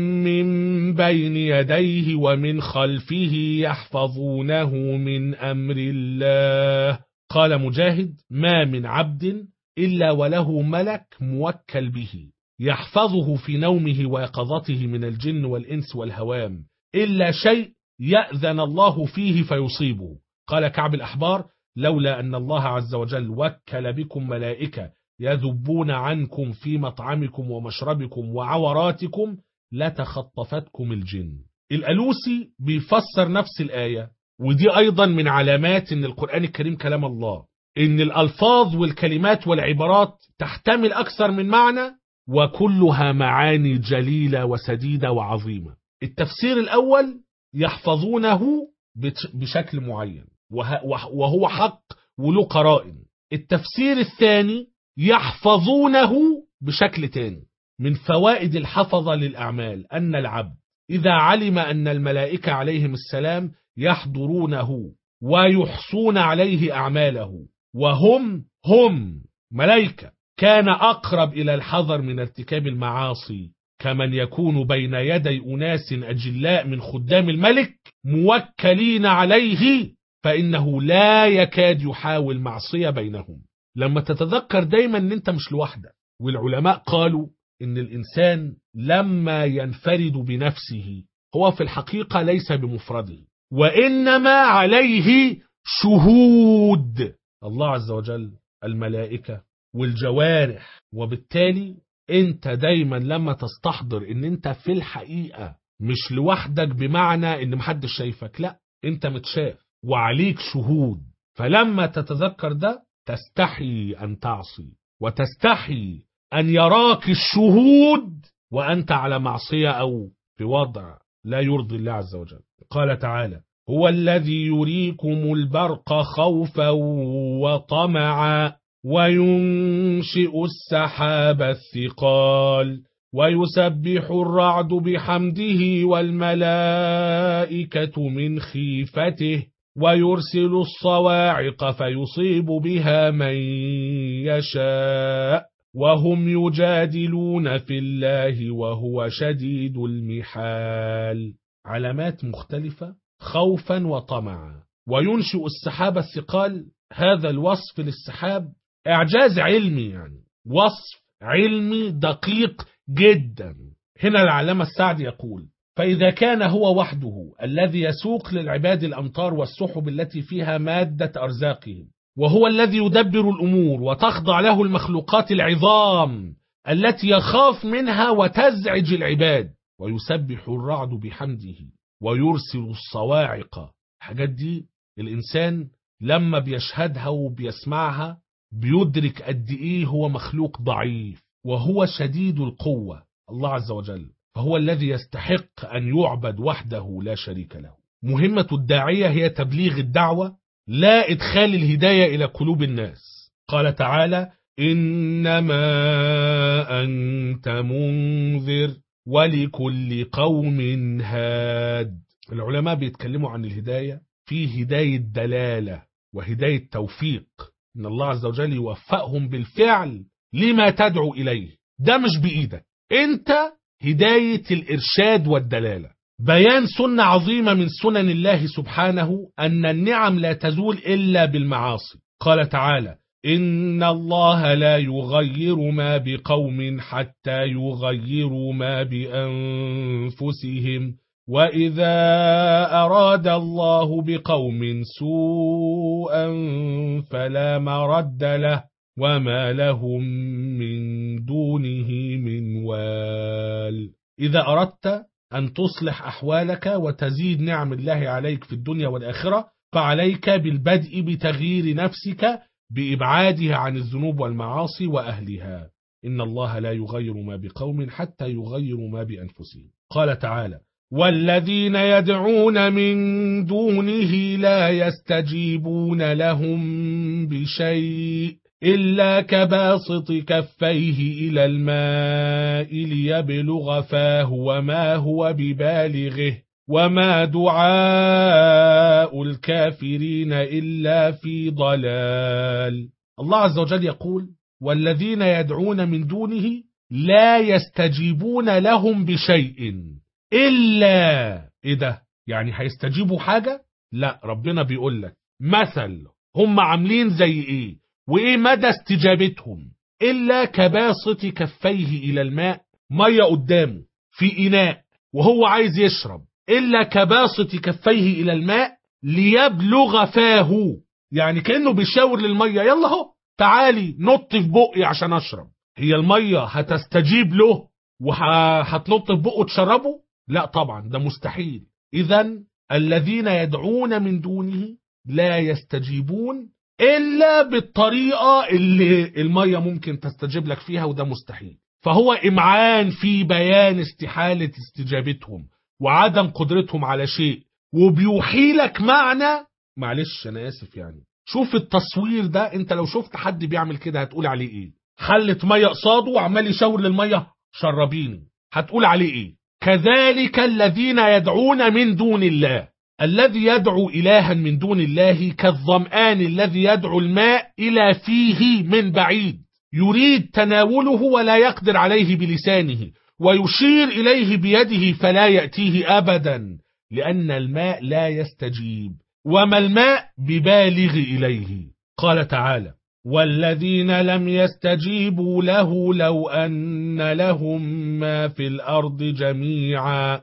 من بين يديه ومن خلفه يحفظونه من أمر الله. قال مجاهد ما من عبد إلا وله ملك موكل به يحفظه في نومه ويقظته من الجن والإنس والهوام إلا شيء يأذن الله فيه فيصيبه. قال كعب الأحبار: لولا أن الله عز وجل وكل بكم ملائكة يذبون عنكم في مطعمكم ومشربكم وعوراتكم لتخطفتكم الجن. الألوسي بيفسر نفس الآية، ودي أيضا من علامات أن القرآن الكريم كلام الله، أن الألفاظ والكلمات والعبارات تحتمل أكثر من معنى، وكلها معاني جليلة وسديدة وعظيمة. التفسير الأول يحفظونه بشكل معين وهو حق وله قرائن. التفسير الثاني يحفظونه بشكل تاني. من فوائد الحفظة للأعمال أن العبد إذا علم أن الملائكة عليهم السلام يحضرونه ويحصون عليه أعماله وهم ملائكة، كان أقرب إلى الحذر من ارتكاب المعاصي، كمن يكون بين يدي أناس أجلاء من خدام الملك موكلين عليه، فإنه لا يكاد يحاول معصية بينهم. لما تتذكر دايما أن أنت مش لوحدك، والعلماء قالوا أن الإنسان لما ينفرد بنفسه هو في الحقيقة ليس بمفرده، وإنما عليه شهود الله عز وجل، الملائكة والجوارح. وبالتالي أنت دايما لما تستحضر أن أنت في الحقيقة مش لوحدك، بمعنى أن محدش شايفك، لا، أنت متشاف وعليك شهود، فلما تتذكر ده تستحي أن تعصي وتستحي أن يراك الشهود وأنت على معصية أو في وضع لا يرضي الله عز وجل. قال تعالى: هو الذي يريكم البرق خوفا وطمعا وينشئ السحاب الثقال ويسبح الرعد بحمده والملائكة من خيفته ويرسل الصواعق فيصيب بها من يشاء وهم يجادلون في الله وهو شديد المحال. علامات مختلفة: خوفا وطمعا، وينشئ السحاب الثقال. هذا الوصف للسحاب إعجاز علمي، يعني وصف علمي دقيق جدا. هنا العلامة السعدي يقول: فإذا كان هو وحده الذي يسوق للعباد الأمطار والسحب التي فيها مادة أرزاقهم، وهو الذي يدبر الأمور وتخضع له المخلوقات العظام التي يخاف منها وتزعج العباد، ويسبح الرعد بحمده ويرسل الصواعق. الحاجات دي الإنسان لما بيشهدها وبيسمعها بيدرك قد إيه هو مخلوق ضعيف، وهو شديد القوة الله عز وجل، فهو الذي يستحق أن يعبد وحده لا شريك له. مهمة الداعية هي تبليغ الدعوة، لا إدخال الهداية إلى قلوب الناس. قال تعالى: إنما أنت منذر ولكل قوم هاد. العلماء بيتكلموا عن الهداية في هداية دلالة وهداية توفيق، إن الله عز وجل يوفقهم بالفعل لما تدعو إليه. ده مش بإيدك أنت، هداية الإرشاد والدلالة، بيان سنة عظيمة من سنن الله سبحانه، أن النعم لا تزول إلا بالمعاصي. قال تعالى: إن الله لا يغير ما بقوم حتى يغيروا ما بأنفسهم وإذا أراد الله بقوم سوءا فلا مرد له وما لهم من دونه من وال. إذا أردت أن تصلح أحوالك وتزيد نعم الله عليك في الدنيا والآخرة، فعليك بالبدء بتغيير نفسك بإبعادها عن الذنوب والمعاصي وأهلها. إن الله لا يغير ما بقوم حتى يغيروا ما بأنفسهم. قال تعالى: والذين يدعون من دونه لا يستجيبون لهم بشيء إلا كباسط كفيه إلى الماء ليبلغ فاه وما هو ببالغه وما دعاء الكافرين إلا في ضلال. الله عز وجل يقول: والذين يدعون من دونه لا يستجيبون لهم بشيء إلا. إيه ده؟ يعني هيستجيبوا حاجة؟ لا، ربنا بيقول لك مثل هم عاملين زي إيه وإيه مدى استجابتهم. إلا كباسط كفيه إلى الماء، مية قدامه في إناء وهو عايز يشرب، إلا كباسط كفيه إلى الماء ليبلغ فاه. يعني كأنه بيشاور للمية يلا هو تعالي نط في بقي عشان أشرب. هي المية هتستجيب له وهتنط في بقه تشربه؟ لا طبعا، ده مستحيل. إذن الذين يدعون من دونه لا يستجيبون إلا بالطريقة اللي المية ممكن تستجيب لك فيها، وده مستحيل. فهو إمعان في بيان استحالة استجابتهم وعدم قدرتهم على شيء، وبيوحي لك معنى. معلش أنا آسف يعني، شوف التصوير ده، أنت لو شفت حد بيعمل كده هتقول عليه إيه؟ حلة مية قصاده وعمال يشاور للمية شربيني، هتقول عليه إيه؟ كذلك الذين يدعون من دون الله. الذي يدعو إلها من دون الله كالظمآن الذي يدعو الماء إلى فيه من بعيد، يريد تناوله ولا يقدر عليه بلسانه، ويشير إليه بيده فلا يأتيه أبدا، لأن الماء لا يستجيب، وما الماء ببالغ إليه. قال تعالى: والذين لم يستجيبوا له لو أن لهم ما في الأرض جميعا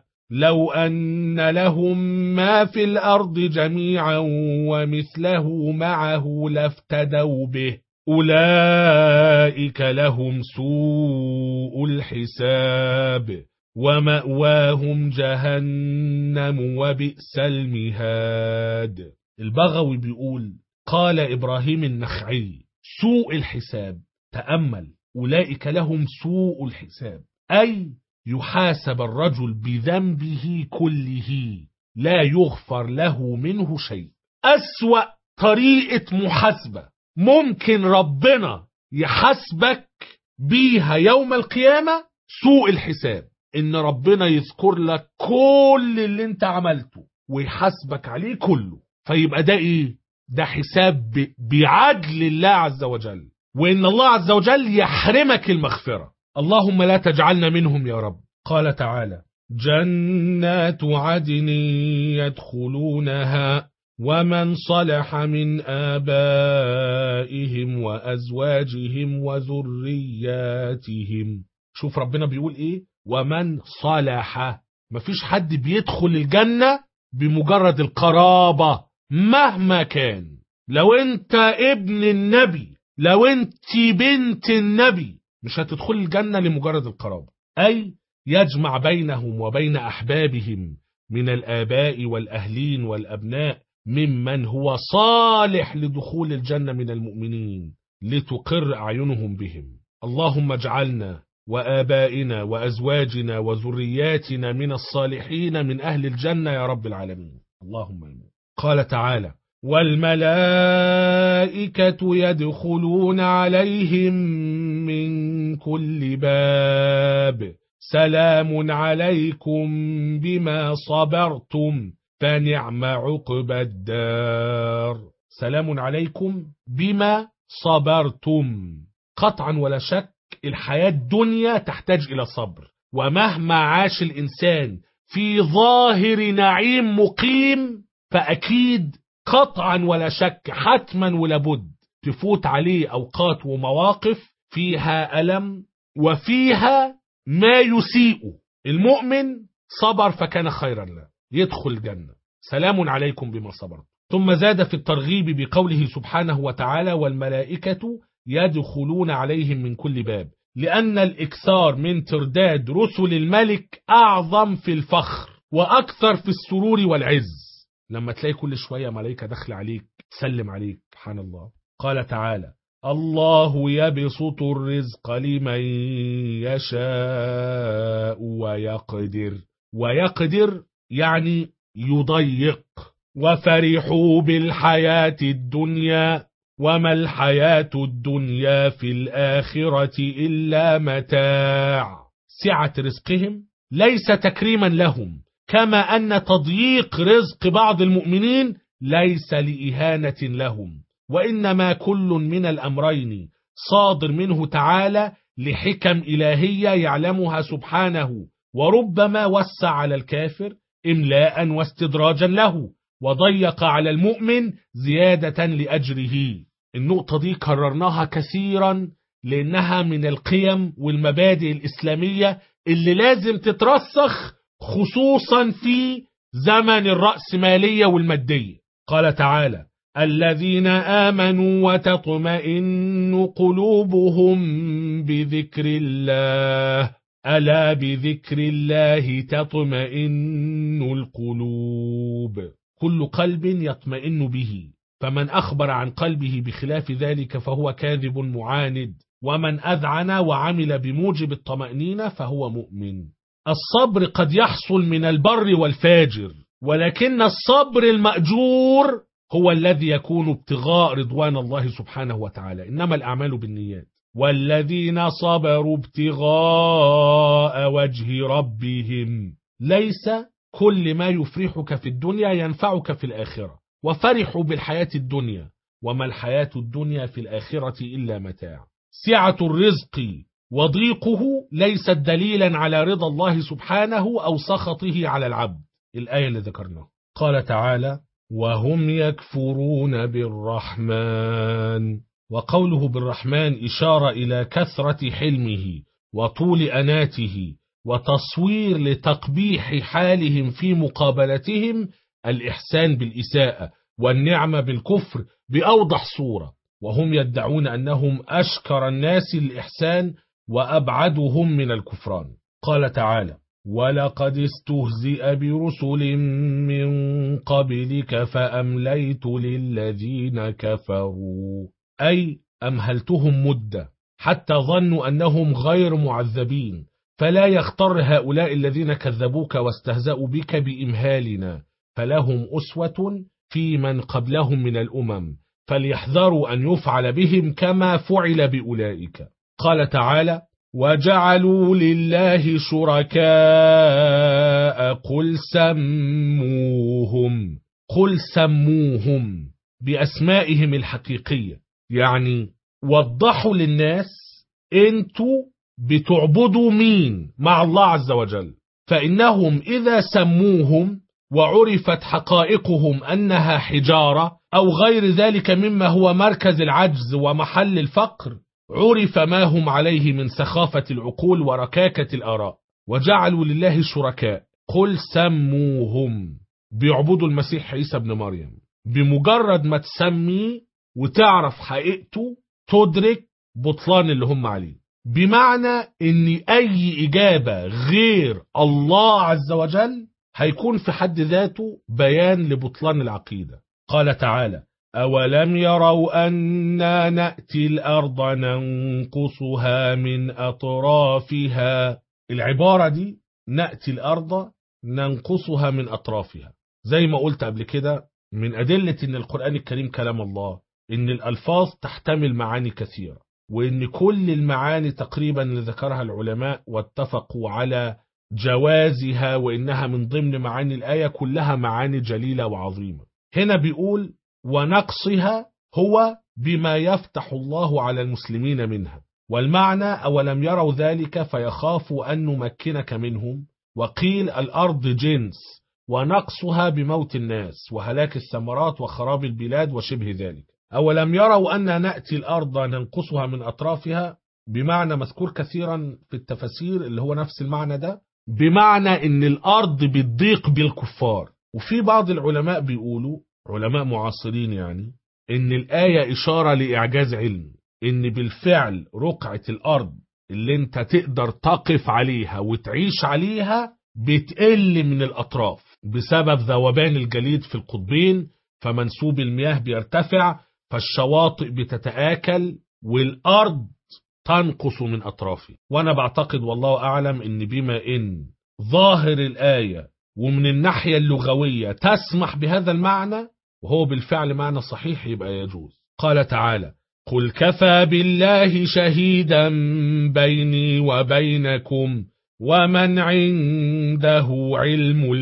ومثله معه لافتدوا به أولئك لهم سوء الحساب ومأواهم جهنم وبئس المهاد. البغوي بيقول: قال إبراهيم النخعي: سوء الحساب. تأمل: أولئك لهم سوء الحساب، أي يحاسب الرجل بذنبه كله لا يغفر له منه شيء. أسوأ طريقة محاسبة ممكن ربنا يحاسبك بيها يوم القيامة سوء الحساب، إن ربنا يذكر لك كل اللي انت عملته ويحاسبك عليه كله. فيبقى ده إيه؟ ده حساب بعدل الله عز وجل، وإن الله عز وجل يحرمك المغفرة. اللهم لا تجعلنا منهم يا رب. قال تعالى: جنات عدن يدخلونها ومن صلح من آبائهم وأزواجهم وذرياتهم. شوف ربنا بيقول إيه؟ ومن صلح. مفيش حد بيدخل الجنة بمجرد القرابة مهما كان. لو انت ابن النبي، لو انت بنت النبي، مش هتدخل الجنة لمجرد القرابة، أي يجمع بينهم وبين أحبابهم من الآباء والأهلين والأبناء ممن هو صالح لدخول الجنة من المؤمنين لتقر أعينهم بهم. اللهم اجعلنا وآبائنا وأزواجنا وذرياتنا من الصالحين من أهل الجنة يا رب العالمين، اللهم آمين. قال تعالى: والملائكة يدخلون عليهم من كل باب سلام عليكم بما صبرتم فنعم عقبى الدار. سلام عليكم بما صبرتم. قطعا ولا شك الحياة الدنيا تحتاج إلى صبر، ومهما عاش الإنسان في ظاهر نعيم مقيم فأكيد قطعا ولا شك حتما ولابد تفوت عليه أوقات ومواقف فيها ألم وفيها ما يسيء. المؤمن صبر فكان خيرا له، يدخل الجنة. سلام عليكم بما صبرتم. ثم زاد في الترغيب بقوله سبحانه وتعالى: والملائكة يدخلون عليهم من كل باب، لأن الإكثار من ترداد رسل الملك أعظم في الفخر وأكثر في السرور والعز. لما تلاقي كل شوية ملائكة دخل عليك تسلم عليك، سبحان الله. قال تعالى: الله يبسط الرزق لمن يشاء ويقدر يعني يضيق. وفرحوا بالحياة الدنيا وما الحياة الدنيا في الآخرة إلا متاع. سعة رزقهم ليس تكريما لهم، كما أن تضييق رزق بعض المؤمنين ليس لإهانة لهم، وإنما كل من الأمرين صادر منه تعالى لحكم إلهية يعلمها سبحانه، وربما وسع على الكافر إملاء واستدراجا له، وضيق على المؤمن زيادة لأجره. النقطة دي كررناها كثيرا لأنها من القيم والمبادئ الإسلامية اللي لازم تترسخ خصوصا في زمن الرأسمالية والمادية. قال تعالى: الذين آمنوا وتطمئن قلوبهم بذكر الله ألا بذكر الله تطمئن القلوب. كل قلب يطمئن به، فمن أخبر عن قلبه بخلاف ذلك فهو كاذب معاند، ومن أذعن وعمل بموجب الطمأنينة فهو مؤمن. الصبر قد يحصل من البر والفاجر، ولكن الصبر المأجور هو الذي يكون ابتغاء رضوان الله سبحانه وتعالى، إنما الأعمال بالنيات. والذين صبروا ابتغاء وجه ربهم. ليس كل ما يفرحك في الدنيا ينفعك في الآخرة، وفرحوا بالحياة الدنيا وما الحياة الدنيا في الآخرة إلا متاع. سعة الرزق وضيقه ليست دليلا على رضا الله سبحانه أو سخطه على العبد. الآية اللي ذكرناها. قال تعالى: وهم يكفرون بالرحمن. وقوله بالرحمن إشارة إلى كثرة حلمه وطول أناته، وتصوير لتقبيح حالهم في مقابلتهم الإحسان بالإساءة والنعمة بالكفر بأوضح صورة، وهم يدعون أنهم أشكر الناس الإحسان وأبعدهم من الكفران. قال تعالى: ولقد استهزئ برسل من قبلك فأمليت للذين كفروا، أي أمهلتهم مدة حتى ظنوا أنهم غير معذبين، فلا يغتر هؤلاء الذين كذبوك واستهزأوا بك بإمهالنا، فلهم أسوة في من قبلهم من الأمم، فليحذروا أن يفعل بهم كما فعل بأولئك. قال تعالى: وجعلوا لله شركاء قل سموهم بأسمائهم الحقيقية، يعني وضحوا للناس انتوا بتعبدوا مين مع الله عز وجل، فإنهم إذا سموهم وعرفت حقائقهم أنها حجارة أو غير ذلك مما هو مركز العجز ومحل الفقر، عرف ما هم عليه من سخافة العقول وركاكة الآراء. وجعلوا لله شركاء قل سموهم، بيعبدوا المسيح عيسى ابن مريم. بمجرد ما تسمي وتعرف حقيقته تدرك بطلان اللي هم عليه، بمعنى ان اي اجابة غير الله عز وجل هيكون في حد ذاته بيان لبطلان العقيدة. قال تعالى: أولم يروا أنا نأتي الأرض ننقصها من أطرافها. العبارة دي نأتي الأرض ننقصها من أطرافها، زي ما قلت قبل كده من أدلة أن القرآن الكريم كلام الله أن الألفاظ تحتمل معاني كثيرة، وأن كل المعاني تقريبا اللي ذكرها العلماء واتفقوا على جوازها، وإنها من ضمن معاني الآية كلها معاني جليلة وعظيمة. هنا بيقول ونقصها هو بما يفتح الله على المسلمين منها، والمعنى أولم يروا ذلك فيخافوا أن نمكنك منهم. وقيل الأرض جنس، ونقصها بموت الناس وهلاك الثمرات وخراب البلاد وشبه ذلك. أولم يروا أن نأتي الأرض ننقصها من أطرافها بمعنى مذكور كثيرا في التفاسير اللي هو نفس المعنى ده، بمعنى أن الأرض بتضيق بالكفار. وفي بعض العلماء بيقولوا، علماء معاصرين يعني، ان الآية إشارة لإعجاز علمي، ان بالفعل رقعة الأرض اللي انت تقدر تقف عليها وتعيش عليها بتقل من الأطراف بسبب ذوبان الجليد في القطبين، فمنسوب المياه بيرتفع، فالشواطئ بتتآكل والأرض تنقص من أطرافه. وأنا بعتقد والله أعلم ان بما ان ظاهر الآية ومن الناحية اللغوية تسمح بهذا المعنى، وهو بالفعل معنى صحيح، يبقى يجوز. قال تعالى: قل كفى بالله شهيدا بيني وبينكم ومن عنده علم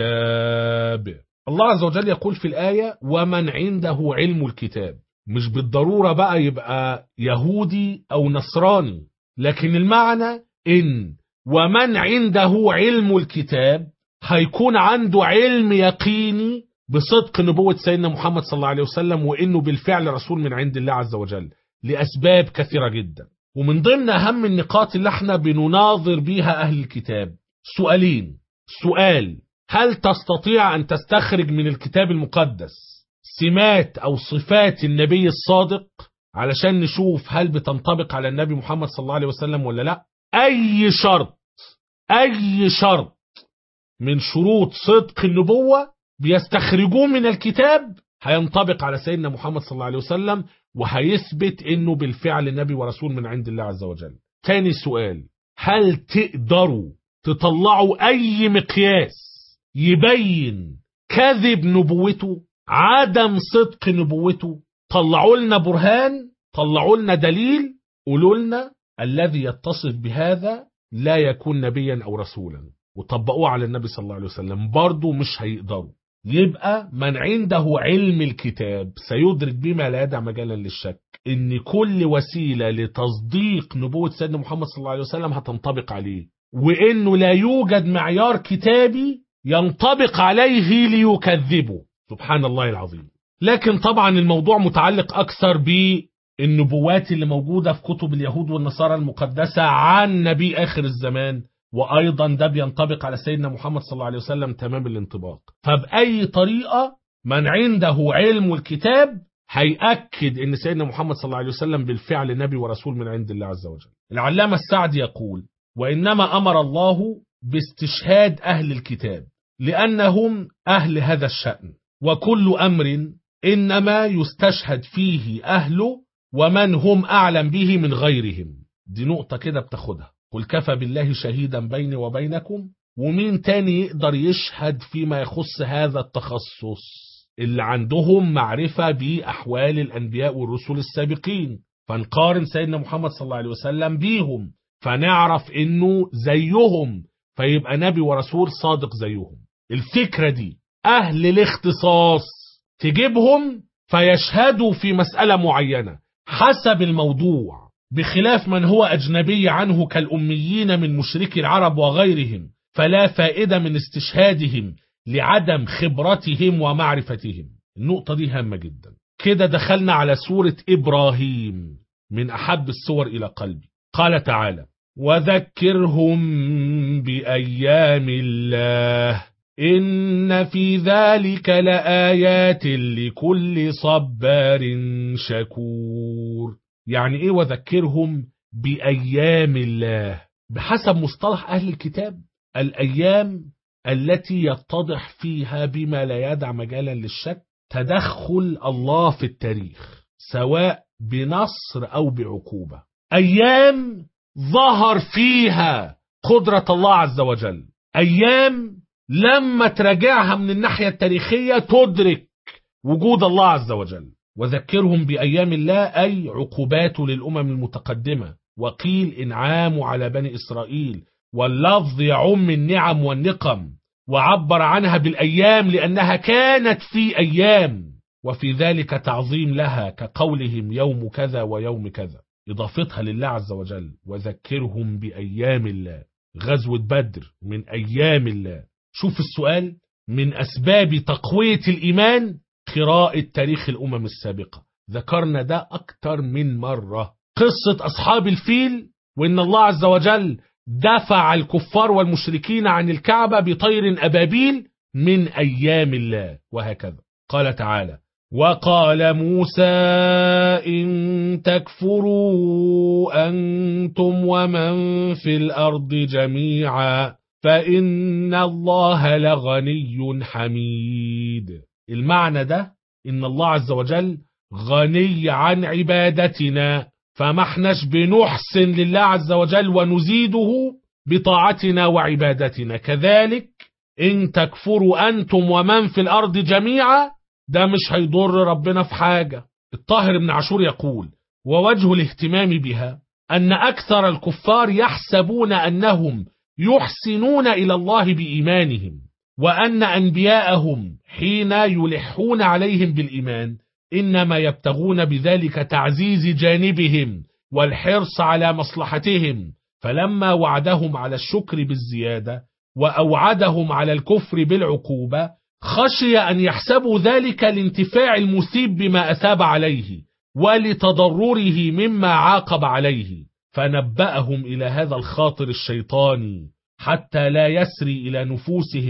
الكتاب. الله عز وجل يقول في الآية ومن عنده علم الكتاب، مش بالضرورة بقى يبقى يهودي أو نصراني، لكن المعنى إن ومن عنده علم الكتاب هيكون عنده علم يقيني بصدق نبوة سيدنا محمد صلى الله عليه وسلم، وإنه بالفعل رسول من عند الله عز وجل لأسباب كثيرة جدا. ومن ضمن أهم النقاط اللي احنا بنناظر بيها أهل الكتاب سؤالين: سؤال هل تستطيع أن تستخرج من الكتاب المقدس سمات أو صفات النبي الصادق علشان نشوف هل بتنطبق على النبي محمد صلى الله عليه وسلم ولا لا؟ أي شرط من شروط صدق النبوة بيستخرجوه من الكتاب هينطبق على سيدنا محمد صلى الله عليه وسلم، وهيثبت انه بالفعل نبي ورسول من عند الله عز وجل. تاني سؤال، هل تقدروا تطلعوا اي مقياس يبين كذب نبوته، عدم صدق نبوته؟ طلعوا لنا برهان، طلعوا لنا دليل، قولوا لنا الذي يتصف بهذا لا يكون نبيا او رسولا، وطبقوه على النبي صلى الله عليه وسلم. برضو مش هيقدروا. يبقى من عنده علم الكتاب سيدرك بما لا يدع مجالا للشك ان كل وسيلة لتصديق نبوة سيدنا محمد صلى الله عليه وسلم هتنطبق عليه، وانه لا يوجد معيار كتابي ينطبق عليه ليكذبه. سبحان الله العظيم. لكن طبعا الموضوع متعلق اكثر بالنبوات اللي موجودة في كتب اليهود والنصارى المقدسة عن نبي اخر الزمان، وأيضا ده بينطبق على سيدنا محمد صلى الله عليه وسلم تمام الانطباق. فبأي طريقة من عنده علم الكتاب هيأكد أن سيدنا محمد صلى الله عليه وسلم بالفعل نبي ورسول من عند الله عز وجل. العلامة السعدي يقول: وإنما أمر الله باستشهاد أهل الكتاب لأنهم أهل هذا الشأن، وكل أمر إنما يستشهد فيه أهله ومن هم أعلم به من غيرهم. دي نقطة كده بتاخدها. قل كفى بالله شهيدا بيني وبينكم. ومين تاني يقدر يشهد فيما يخص هذا التخصص اللي عندهم معرفة بأحوال الأنبياء والرسل السابقين؟ فنقارن سيدنا محمد صلى الله عليه وسلم بيهم فنعرف إنه زيهم، فيبقى نبي ورسول صادق زيهم. الفكرة دي أهل الاختصاص تجيبهم فيشهدوا في مسألة معينة حسب الموضوع، بخلاف من هو أجنبي عنه كالأميين من مشركي العرب وغيرهم، فلا فائدة من استشهادهم لعدم خبرتهم ومعرفتهم. النقطة دي هامة جدا. كده دخلنا على سورة إبراهيم، من أحب السور إلى قلبي. قال تعالى: وذكرهم بأيام الله إن في ذلك لآيات لكل صبار شكور. يعني ايه وذكرهم بأيام الله؟ بحسب مصطلح أهل الكتاب الأيام التي يتضح فيها بما لا يدع مجالا للشك تدخل الله في التاريخ، سواء بنصر أو بعقوبة. أيام ظهر فيها قدرة الله عز وجل، أيام لما تراجعها من الناحية التاريخية تدرك وجود الله عز وجل. وذكرهم بأيام الله أي عقوباته للأمم المتقدمة، وقيل إنعام على بني إسرائيل، واللفظ يعم النعم والنقم، وعبر عنها بالأيام لأنها كانت في أيام، وفي ذلك تعظيم لها كقولهم يوم كذا ويوم كذا، إضافتها لله عز وجل. وذكرهم بأيام الله. غزوة بدر من أيام الله. شوف السؤال، من أسباب تقوية الإيمان قراءة تاريخ الأمم السابقة. ذكرنا ده أكتر من مرة. قصة أصحاب الفيل، وإن الله عز وجل دفع الكفار والمشركين عن الكعبة بطير أبابيل من أيام الله، وهكذا. قال تعالى: وقال موسى إن تكفروا أنتم ومن في الأرض جميعا فإن الله لغني حميد. المعنى ده إن الله عز وجل غني عن عبادتنا، فما احناش بنحسن لله عز وجل ونزيده بطاعتنا وعبادتنا. كذلك إن تكفروا أنتم ومن في الأرض جميعا، ده مش هيضر ربنا في حاجة. الطاهر بن عاشور يقول: ووجه الاهتمام بها أن أكثر الكفار يحسبون أنهم يحسنون إلى الله بإيمانهم، وأن أنبياءهم حين يلحون عليهم بالإيمان إنما يبتغون بذلك تعزيز جانبهم والحرص على مصلحتهم، فلما وعدهم على الشكر بالزيادة وأوعدهم على الكفر بالعقوبة خشي أن يحسبوا ذلك لانتفاع المثيب بما أثاب عليه ولتضرره مما عاقب عليه، فنبأهم إلى هذا الخاطر الشيطاني حتى لا يسري إلى نفوسهم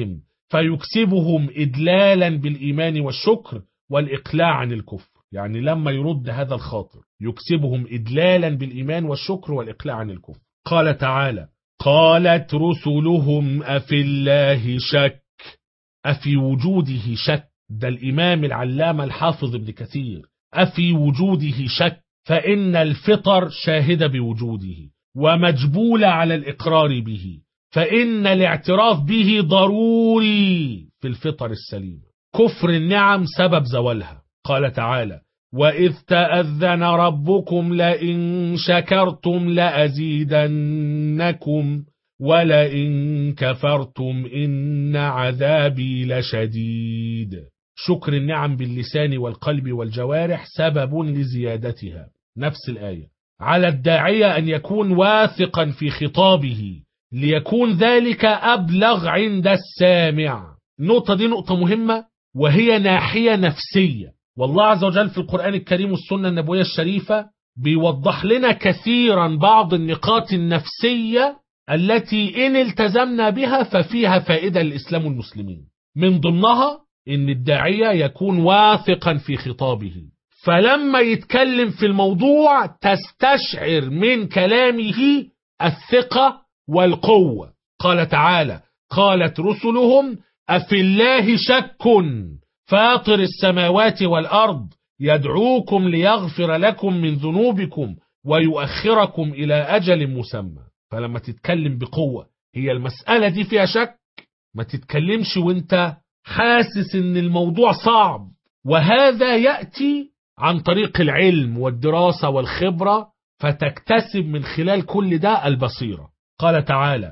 فيكسبهم إدلالا بالإيمان والشكر والإقلاع عن الكفر. يعني لما يرد هذا الخاطر يكسبهم إدلالا بالإيمان والشكر والإقلاع عن الكفر. قال تعالى: قالت رسلهم أفي الله شك، أفي وجوده شك. ده الإمام العلامة الحافظ ابن كثير: أفي وجوده شك، فإن الفطر شاهدة بوجوده ومجبولة على الإقرار به، فإن الاعتراف به ضروري في الفطر السليم. كفر النعم سبب زوالها. قال تعالى: وإذ تأذن ربكم لئن شكرتم لأزيدنكم ولئن كفرتم إن عذابي لشديد. شكر النعم باللسان والقلب والجوارح سبب لزيادتها. نفس الآية. على الداعية أن يكون واثقا في خطابه ليكون ذلك أبلغ عند السامع. النقطة دي نقطة مهمة، وهي ناحية نفسية. والله عز وجل في القرآن الكريم والسنة النبوية الشريفة بيوضح لنا كثيرا بعض النقاط النفسية التي إن التزمنا بها ففيها فائدة للإسلام والمسلمين. من ضمنها إن الداعية يكون واثقا في خطابه، فلما يتكلم في الموضوع تستشعر من كلامه الثقة والقوة. قال تعالى: قالت رسلهم أفي الله شك فاطر السماوات والأرض يدعوكم ليغفر لكم من ذنوبكم ويؤخركم إلى أجل مسمى. فلما تتكلم بقوة، هي المسألة دي فيها شك، ما تتكلمش وانت حاسس ان الموضوع صعب. وهذا يأتي عن طريق العلم والدراسة والخبرة، فتكتسب من خلال كل ده البصيرة. قال تعالى: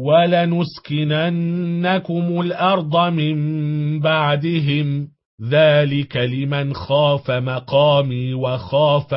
ولنسكننكم الأرض من بعدهم ذلك لمن خاف مقامي وخاف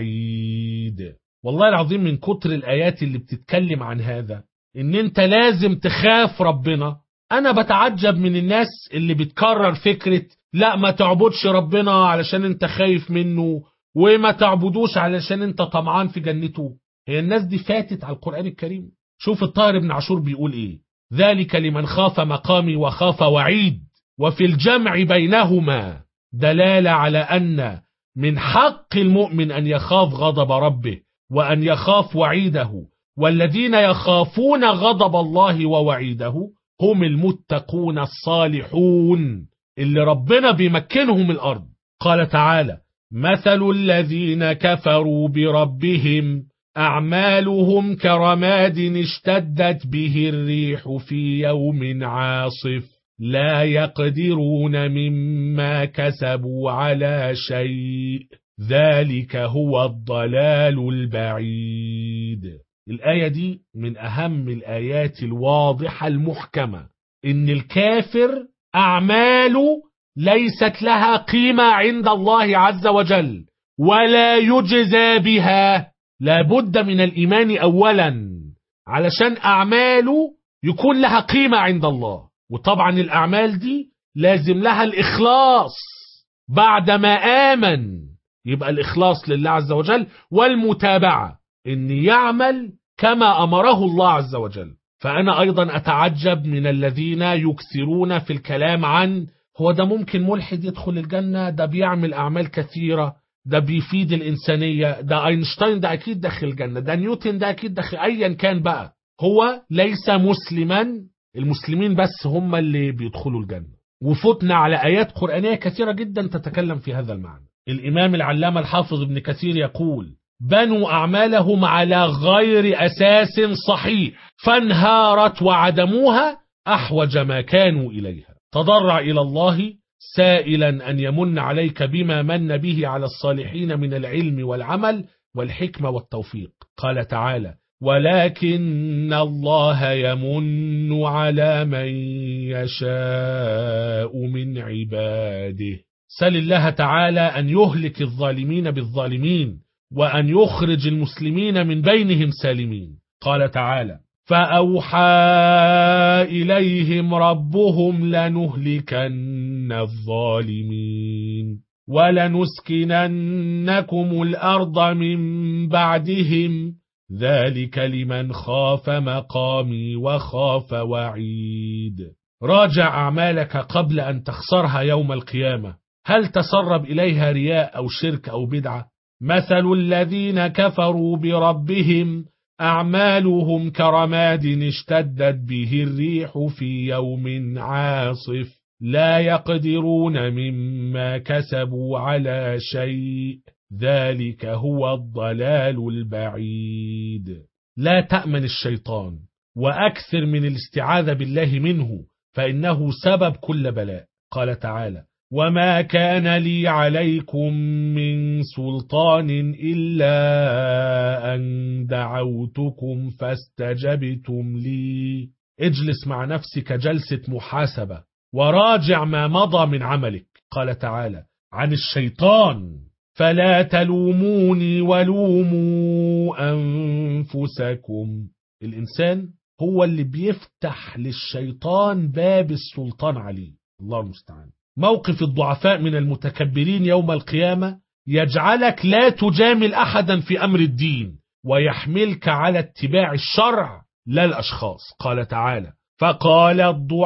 وعيد. والله العظيم من كتر الآيات اللي بتتكلم عن هذا ان انت لازم تخاف ربنا. انا بتعجب من الناس اللي بتكرر فكرة لا ما تعبدش ربنا علشان انت خايف منه، وما تعبدوش علشان انت طمعان في جنته. هي الناس دي فاتت على القرآن الكريم. شوف الطاهر بن عاشور بيقول ايه: ذلك لمن خاف مقامي وخاف وعيد. وفي الجمع بينهما دلالة على أن من حق المؤمن أن يخاف غضب ربه وأن يخاف وعيده، والذين يخافون غضب الله ووعيده هم المتقون الصالحون اللي ربنا بيمكنهم الأرض. قال تعالى: مثل الذين كفروا بربهم أعمالهم كرماد اشتدت به الريح في يوم عاصف لا يقدرون مما كسبوا على شيء ذلك هو الضلال البعيد. الآية دي من أهم الآيات الواضحة المحكمة، إن الكافر أعماله ليست لها قيمة عند الله عز وجل ولا يجزى بها. لابد من الإيمان أولا علشان أعماله يكون لها قيمة عند الله. وطبعا الأعمال دي لازم لها الإخلاص بعدما آمن، يبقى الإخلاص لله عز وجل والمتابعة، إن يعمل كما أمره الله عز وجل. فأنا أيضا أتعجب من الذين يكثرون في الكلام عن هو ده ممكن ملحد يدخل الجنة، ده بيعمل أعمال كثيرة، ده بيفيد الإنسانية، ده أينشتاين ده أكيد داخل الجنة، ده نيوتن ده أكيد داخل، أيا كان بقى هو ليس مسلما. المسلمين بس هم اللي بيدخلوا الجنة. وفتنا على آيات قرآنية كثيرة جدا تتكلم في هذا المعنى. الإمام العلامة الحافظ ابن كثير يقول: بنوا أعمالهم على غير أساس صحيح فانهارت وعدموها أحوج ما كانوا إليها. تضرع إلى الله سائلا أن يمن عليك بما من به على الصالحين من العلم والعمل والحكمة والتوفيق. قال تعالى: ولكن الله يمن على من يشاء من عباده. سل الله تعالى أن يهلك الظالمين بالظالمين وأن يخرج المسلمين من بينهم سالمين. قال تعالى: فأوحى إليهم ربهم لنهلكن الظالمين ولنسكننكم الأرض من بعدهم ذلك لمن خاف مقامي وخاف وعيد. راجع أعمالك قبل أن تخسرها يوم القيامة. هل تسرب إليها رياء أو شرك أو بدعة؟ مثل الذين كفروا بربهم أعمالهم كرماد اشتدت به الريح في يوم عاصف لا يقدرون مما كسبوا على شيء ذلك هو الضلال البعيد. لا تأمن الشيطان، وأكثر من الاستعاذة بالله منه، فإنه سبب كل بلاء. قال تعالى: وما كان لي عليكم من سلطان إلا أن دعوتكم فاستجبتم لي. اجلس مع نفسك جلسة محاسبة وراجع ما مضى من عملك. قال تعالى عن الشيطان: فلا تلوموني ولوموا أنفسكم. الإنسان هو اللي بيفتح للشيطان باب السلطان عليه. الله المستعان. موقف الضعفاء من المتكبرين يوم القيامة يجعلك لا تجامل أحدا في أمر الدين، ويحملك على اتباع الشرع لا الأشخاص. قال تعالى: فقال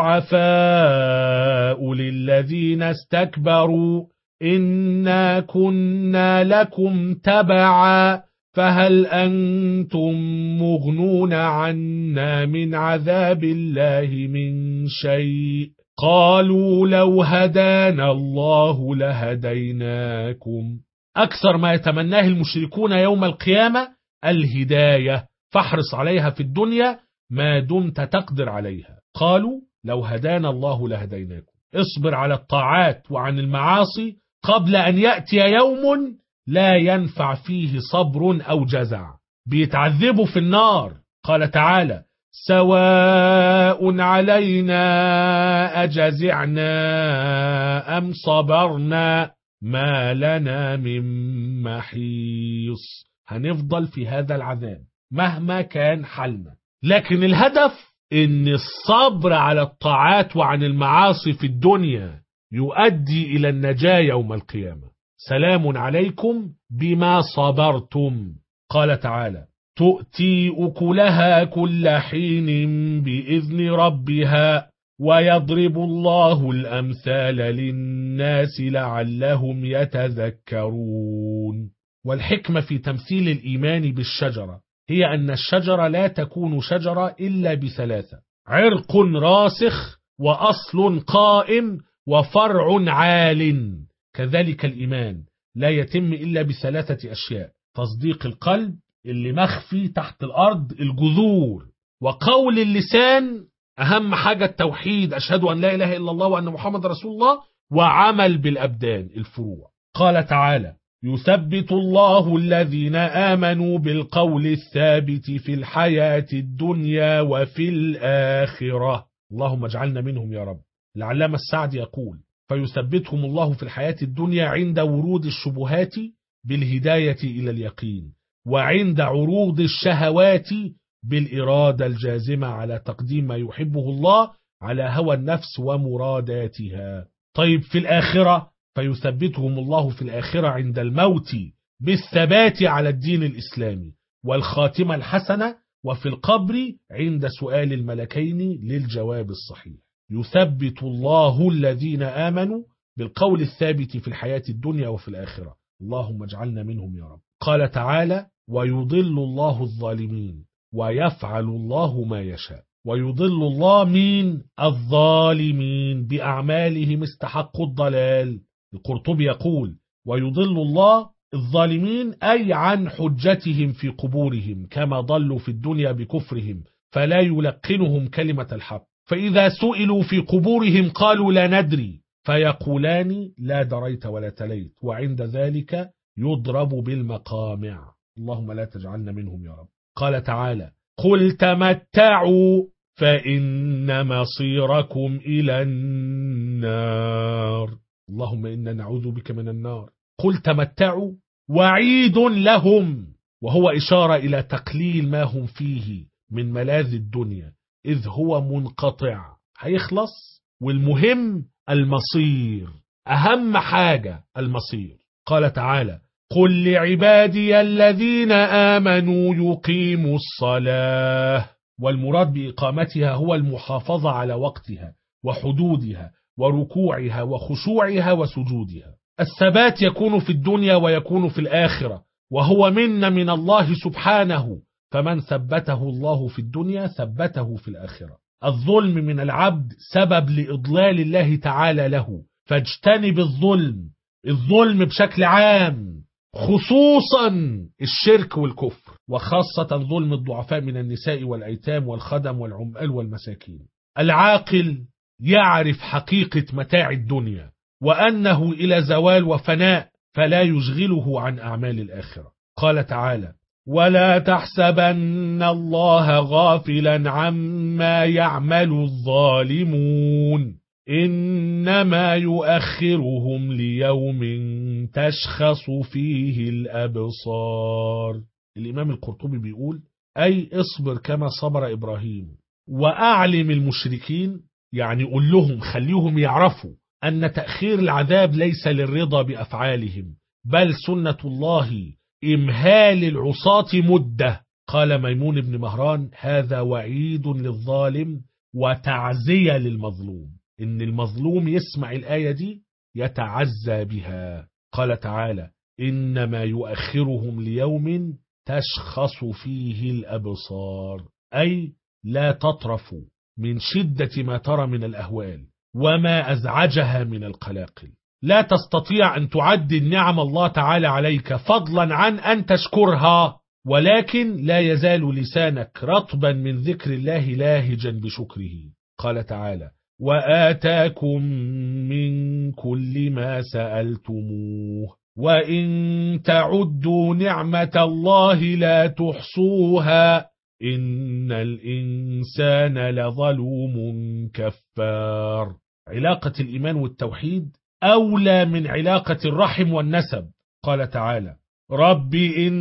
الضعفاء للذين استكبروا إنا كنا لكم تبعا فهل أنتم مغنون عنا من عذاب الله من شيء قالوا لو هدانا الله لهديناكم. أكثر ما يتمناه المشركون يوم القيامة الهداية، فاحرص عليها في الدنيا ما دمت تقدر عليها. قالوا لو هدانا الله لهديناكم. اصبر على الطاعات وعن المعاصي قبل أن يأتي يوم لا ينفع فيه صبر أو جزع. بيتعذبوا في النار. قال تعالى: سواء علينا أجزعنا أم صبرنا ما لنا من محيص. هنفضل في هذا العذاب مهما كان حالنا، لكن الهدف إن الصبر على الطاعات وعن المعاصي في الدنيا يؤدي إلى النجاة يوم القيامة. سلام عليكم بما صبرتم. قال تعالى: تؤتي أكلها كل حين بإذن ربها ويضرب الله الأمثال للناس لعلهم يتذكرون. والحكمة في تمثيل الإيمان بالشجرة هي أن الشجرة لا تكون شجرة إلا بثلاثة: عرق راسخ، وأصل قائم، وفرع عال. كذلك الإيمان لا يتم إلا بثلاثة أشياء: تصديق القلب اللي مخفي تحت الأرض الجذور، وقول اللسان أهم حاجة التوحيد أشهد أن لا إله إلا الله وأن محمد رسول الله، وعمل بالأبدان الفروع. قال تعالى: يثبت الله الذين آمنوا بالقول الثابت في الحياة الدنيا وفي الآخرة. اللهم اجعلنا منهم يا رب. العلامة السعدي يقول: فيثبتهم الله في الحياة الدنيا عند ورود الشبهات بالهداية إلى اليقين، وعند عروض الشهوات بالإرادة الجازمة على تقديم ما يحبه الله على هوى النفس ومراداتها. طيب في الآخرة: فيثبتهم الله في الآخرة عند الموت بالثبات على الدين الإسلامي والخاتمة الحسنة، وفي القبر عند سؤال الملكين للجواب الصحيح. يثبت الله الذين آمنوا بالقول الثابت في الحياة الدنيا وفي الآخرة. اللهم اجعلنا منهم يا رب. قال تعالى: ويضل الله الظالمين ويفعل الله ما يشاء. ويضل الله مين؟ الظالمين بأعمالهم استحقوا الضلال. القرطبي يقول: ويضل الله الظالمين أي عن حجتهم في قبورهم كما ضلوا في الدنيا بكفرهم، فلا يلقنهم كلمة الحق، فإذا سئلوا في قبورهم قالوا لا ندري، فيقولان لا دريت ولا تليت، وعند ذلك يضرب بالمقامع. اللهم لا تجعلنا منهم يا رب. قال تعالى: قل تمتعوا فإن مصيركم إلى النار. اللهم إنا نعوذ بك من النار. قل تمتعوا وعيد لهم، وهو إشارة إلى تقليل ما هم فيه من ملاذ الدنيا، إذ هو منقطع هيخلص، والمهم المصير، أهم حاجة المصير. قال تعالى: قل لعبادي الذين آمنوا يقيموا الصلاة. والمراد بإقامتها هو المحافظة على وقتها وحدودها وركوعها وخشوعها وسجودها. الثبات يكون في الدنيا ويكون في الآخرة، وهو من الله سبحانه، فمن ثبته الله في الدنيا ثبته في الآخرة. الظلم من العبد سبب لإضلال الله تعالى له، فاجتنب الظلم بشكل عام، خصوصا الشرك والكفر، وخاصة ظلم الضعفاء من النساء والأيتام والخدم والعمال والمساكين. العاقل يعرف حقيقة متاع الدنيا وأنه إلى زوال وفناء، فلا يشغله عن أعمال الآخرة. قال تعالى: ولا تحسبن الله غافلا عما يعمل الظالمون إنما يؤخرهم ليوم تشخص فيه الأبصار. الإمام القرطبي بيقول: أي اصبر كما صبر إبراهيم، وأعلم المشركين، يعني قل لهم خليهم يعرفوا أن تأخير العذاب ليس للرضا بأفعالهم، بل سنة الله إمهال العصاة مدة. قال ميمون بن مهران: هذا وعيد للظالم وتعزية للمظلوم، إن المظلوم يسمع الآية دي يتعزى بها. قال تعالى: إنما يؤخرهم ليوم تشخص فيه الأبصار، أي لا تطرف من شدة ما ترى من الأهوال وما أزعجها من القلاقل. لا تستطيع أن تعدد نعم الله تعالى عليك فضلا عن أن تشكرها، ولكن لا يزال لسانك رطبا من ذكر الله لاهجا بشكره. قال تعالى: وآتاكم من كل ما سألتموه وإن تعدوا نعمة الله لا تحصوها إن الإنسان لظلوم كفار. علاقة الإيمان والتوحيد أولى من علاقة الرحم والنسب. قال تعالى: رب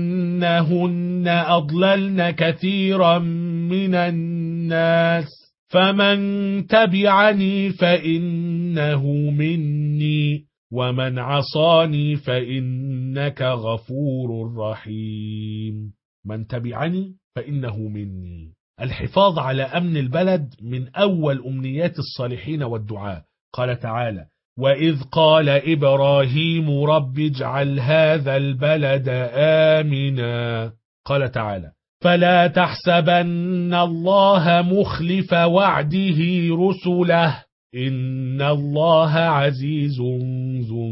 إنهن أضللن كثيرا من الناس فمن تبعني فإنه مني ومن عصاني فإنك غفور رحيم. من تبعني فإنه مني. الحفاظ على أمن البلد من أول أمنيات الصالحين والدعاء. قال تعالى: وإذ قال إبراهيم رب اجعل هذا البلد آمنا. قال تعالى: فلا تحسبن الله مخلف وعده رسله إن الله عزيز ذو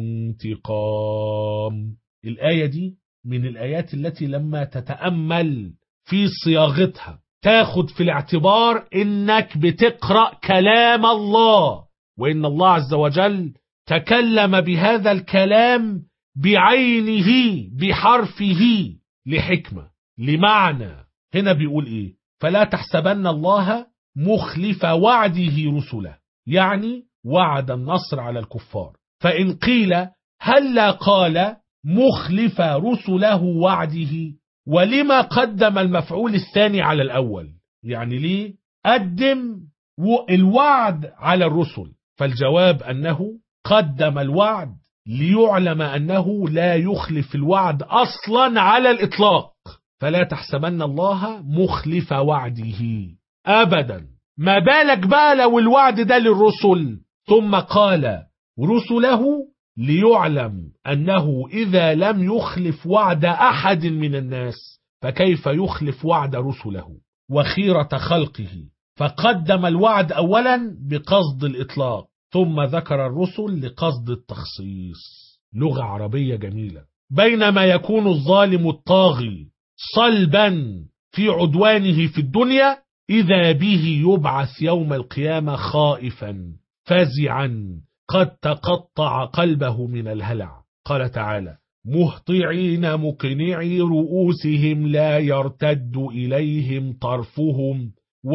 انتقام. الآية دي من الآيات التي لما تتأمل في صياغتها تاخد في الاعتبار إنك بتقرأ كلام الله، وإن الله عز وجل تكلم بهذا الكلام بعينه بحرفه لحكمة لمعنى. هنا بيقول إيه؟ فلا تحسبن الله مخلف وعده رسله، يعني وعد النصر على الكفار. فإن قيل هل قال مخلف رسله وعده، ولما قدم المفعول الثاني على الأول؟ يعني ليه قدم الوعد على الرسل؟ فالجواب أنه قدم الوعد ليعلم أنه لا يخلف الوعد أصلا على الإطلاق. فلا تحسبن الله مخلف وعده أبدا، ما بالك بقى لو الوعد ده للرسل. ثم قال رسله ليعلم أنه إذا لم يخلف وعد أحد من الناس فكيف يخلف وعد رسله وخيرة خلقه. فقدم الوعد أولا بقصد الإطلاق، ثم ذكر الرسل لقصد التخصيص. لغة عربية جميلة. بينما يكون الظالم الطاغي صلبا في عدوانه في الدنيا، إذا به يبعث يوم القيامة خائفا فزعا قد تقطع قلبه من الهلع. قال تعالى: مهطعين مقنعي رؤوسهم لا يرتد إليهم طرفهم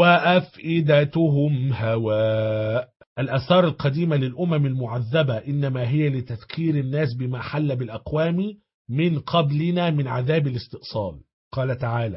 وأفئدتهم هواء. الآثار القديمة للأمم المعذبة إنما هي لتذكير الناس بما حل بالأقوام من قبلنا من عذاب الاستئصال. قال تعالى: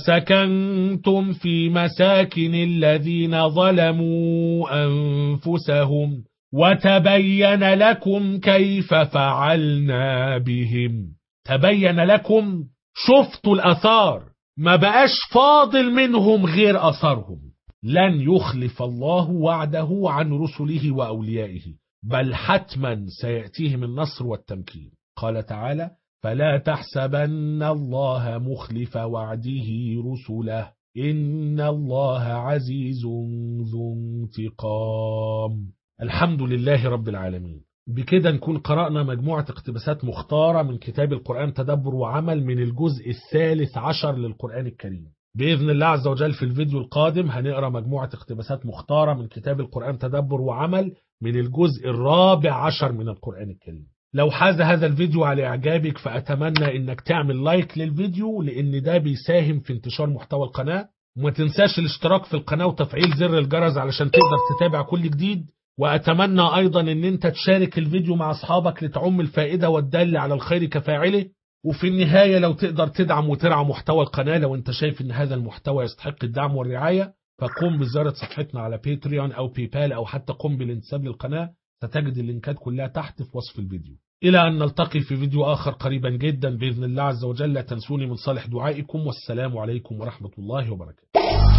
وسكنتم في مساكن الذين ظلموا أنفسهم وتبين لكم كيف فعلنا بهم. تبين لكم، شفتوا الأثار، ما بقاش فاضل منهم غير أثرهم. لن يخلف الله وعده عن رسله وأوليائه، بل حتما سيأتيهم النصر والتمكين. قال تعالى: فلا تحسبن الله مخلف وعده رسله إن الله عزيز ذو انتقام. الحمد لله رب العالمين. بكده نكون قرأنا مجموعة اقتباسات مختارة من كتاب القرآن تدبر وعمل من الجزء 13 للقرآن الكريم. بإذن الله عز وجل في الفيديو القادم هنقرأ مجموعة اقتباسات مختارة من كتاب القرآن تدبر وعمل من الجزء 14 من القرآن الكريم. لو حاز هذا الفيديو على إعجابك فأتمنى إنك تعمل لايك للفيديو، لأن ده بيساهم في انتشار محتوى القناة. وما تنساش الاشتراك في القناة وتفعيل زر الجرس علشان تقدر تتابع كل جديد. وأتمنى أيضا إن أنت تشارك الفيديو مع أصحابك لتعم الفائدة والدل على الخير كفاعله. وفي النهاية لو تقدر تدعم وترعى محتوى القناة، لو أنت شايف إن هذا المحتوى يستحق الدعم والرعاية، فقم بزيارة صفحتنا على باتريون أو بايبال أو حتى قم بالانتساب للقناة. ستجد اللينكات كلها تحت في وصف الفيديو. إلى أن نلتقي في فيديو آخر قريبا جدا بإذن الله عز وجل. لا تنسوني من صالح دعائكم، والسلام عليكم ورحمة الله وبركاته.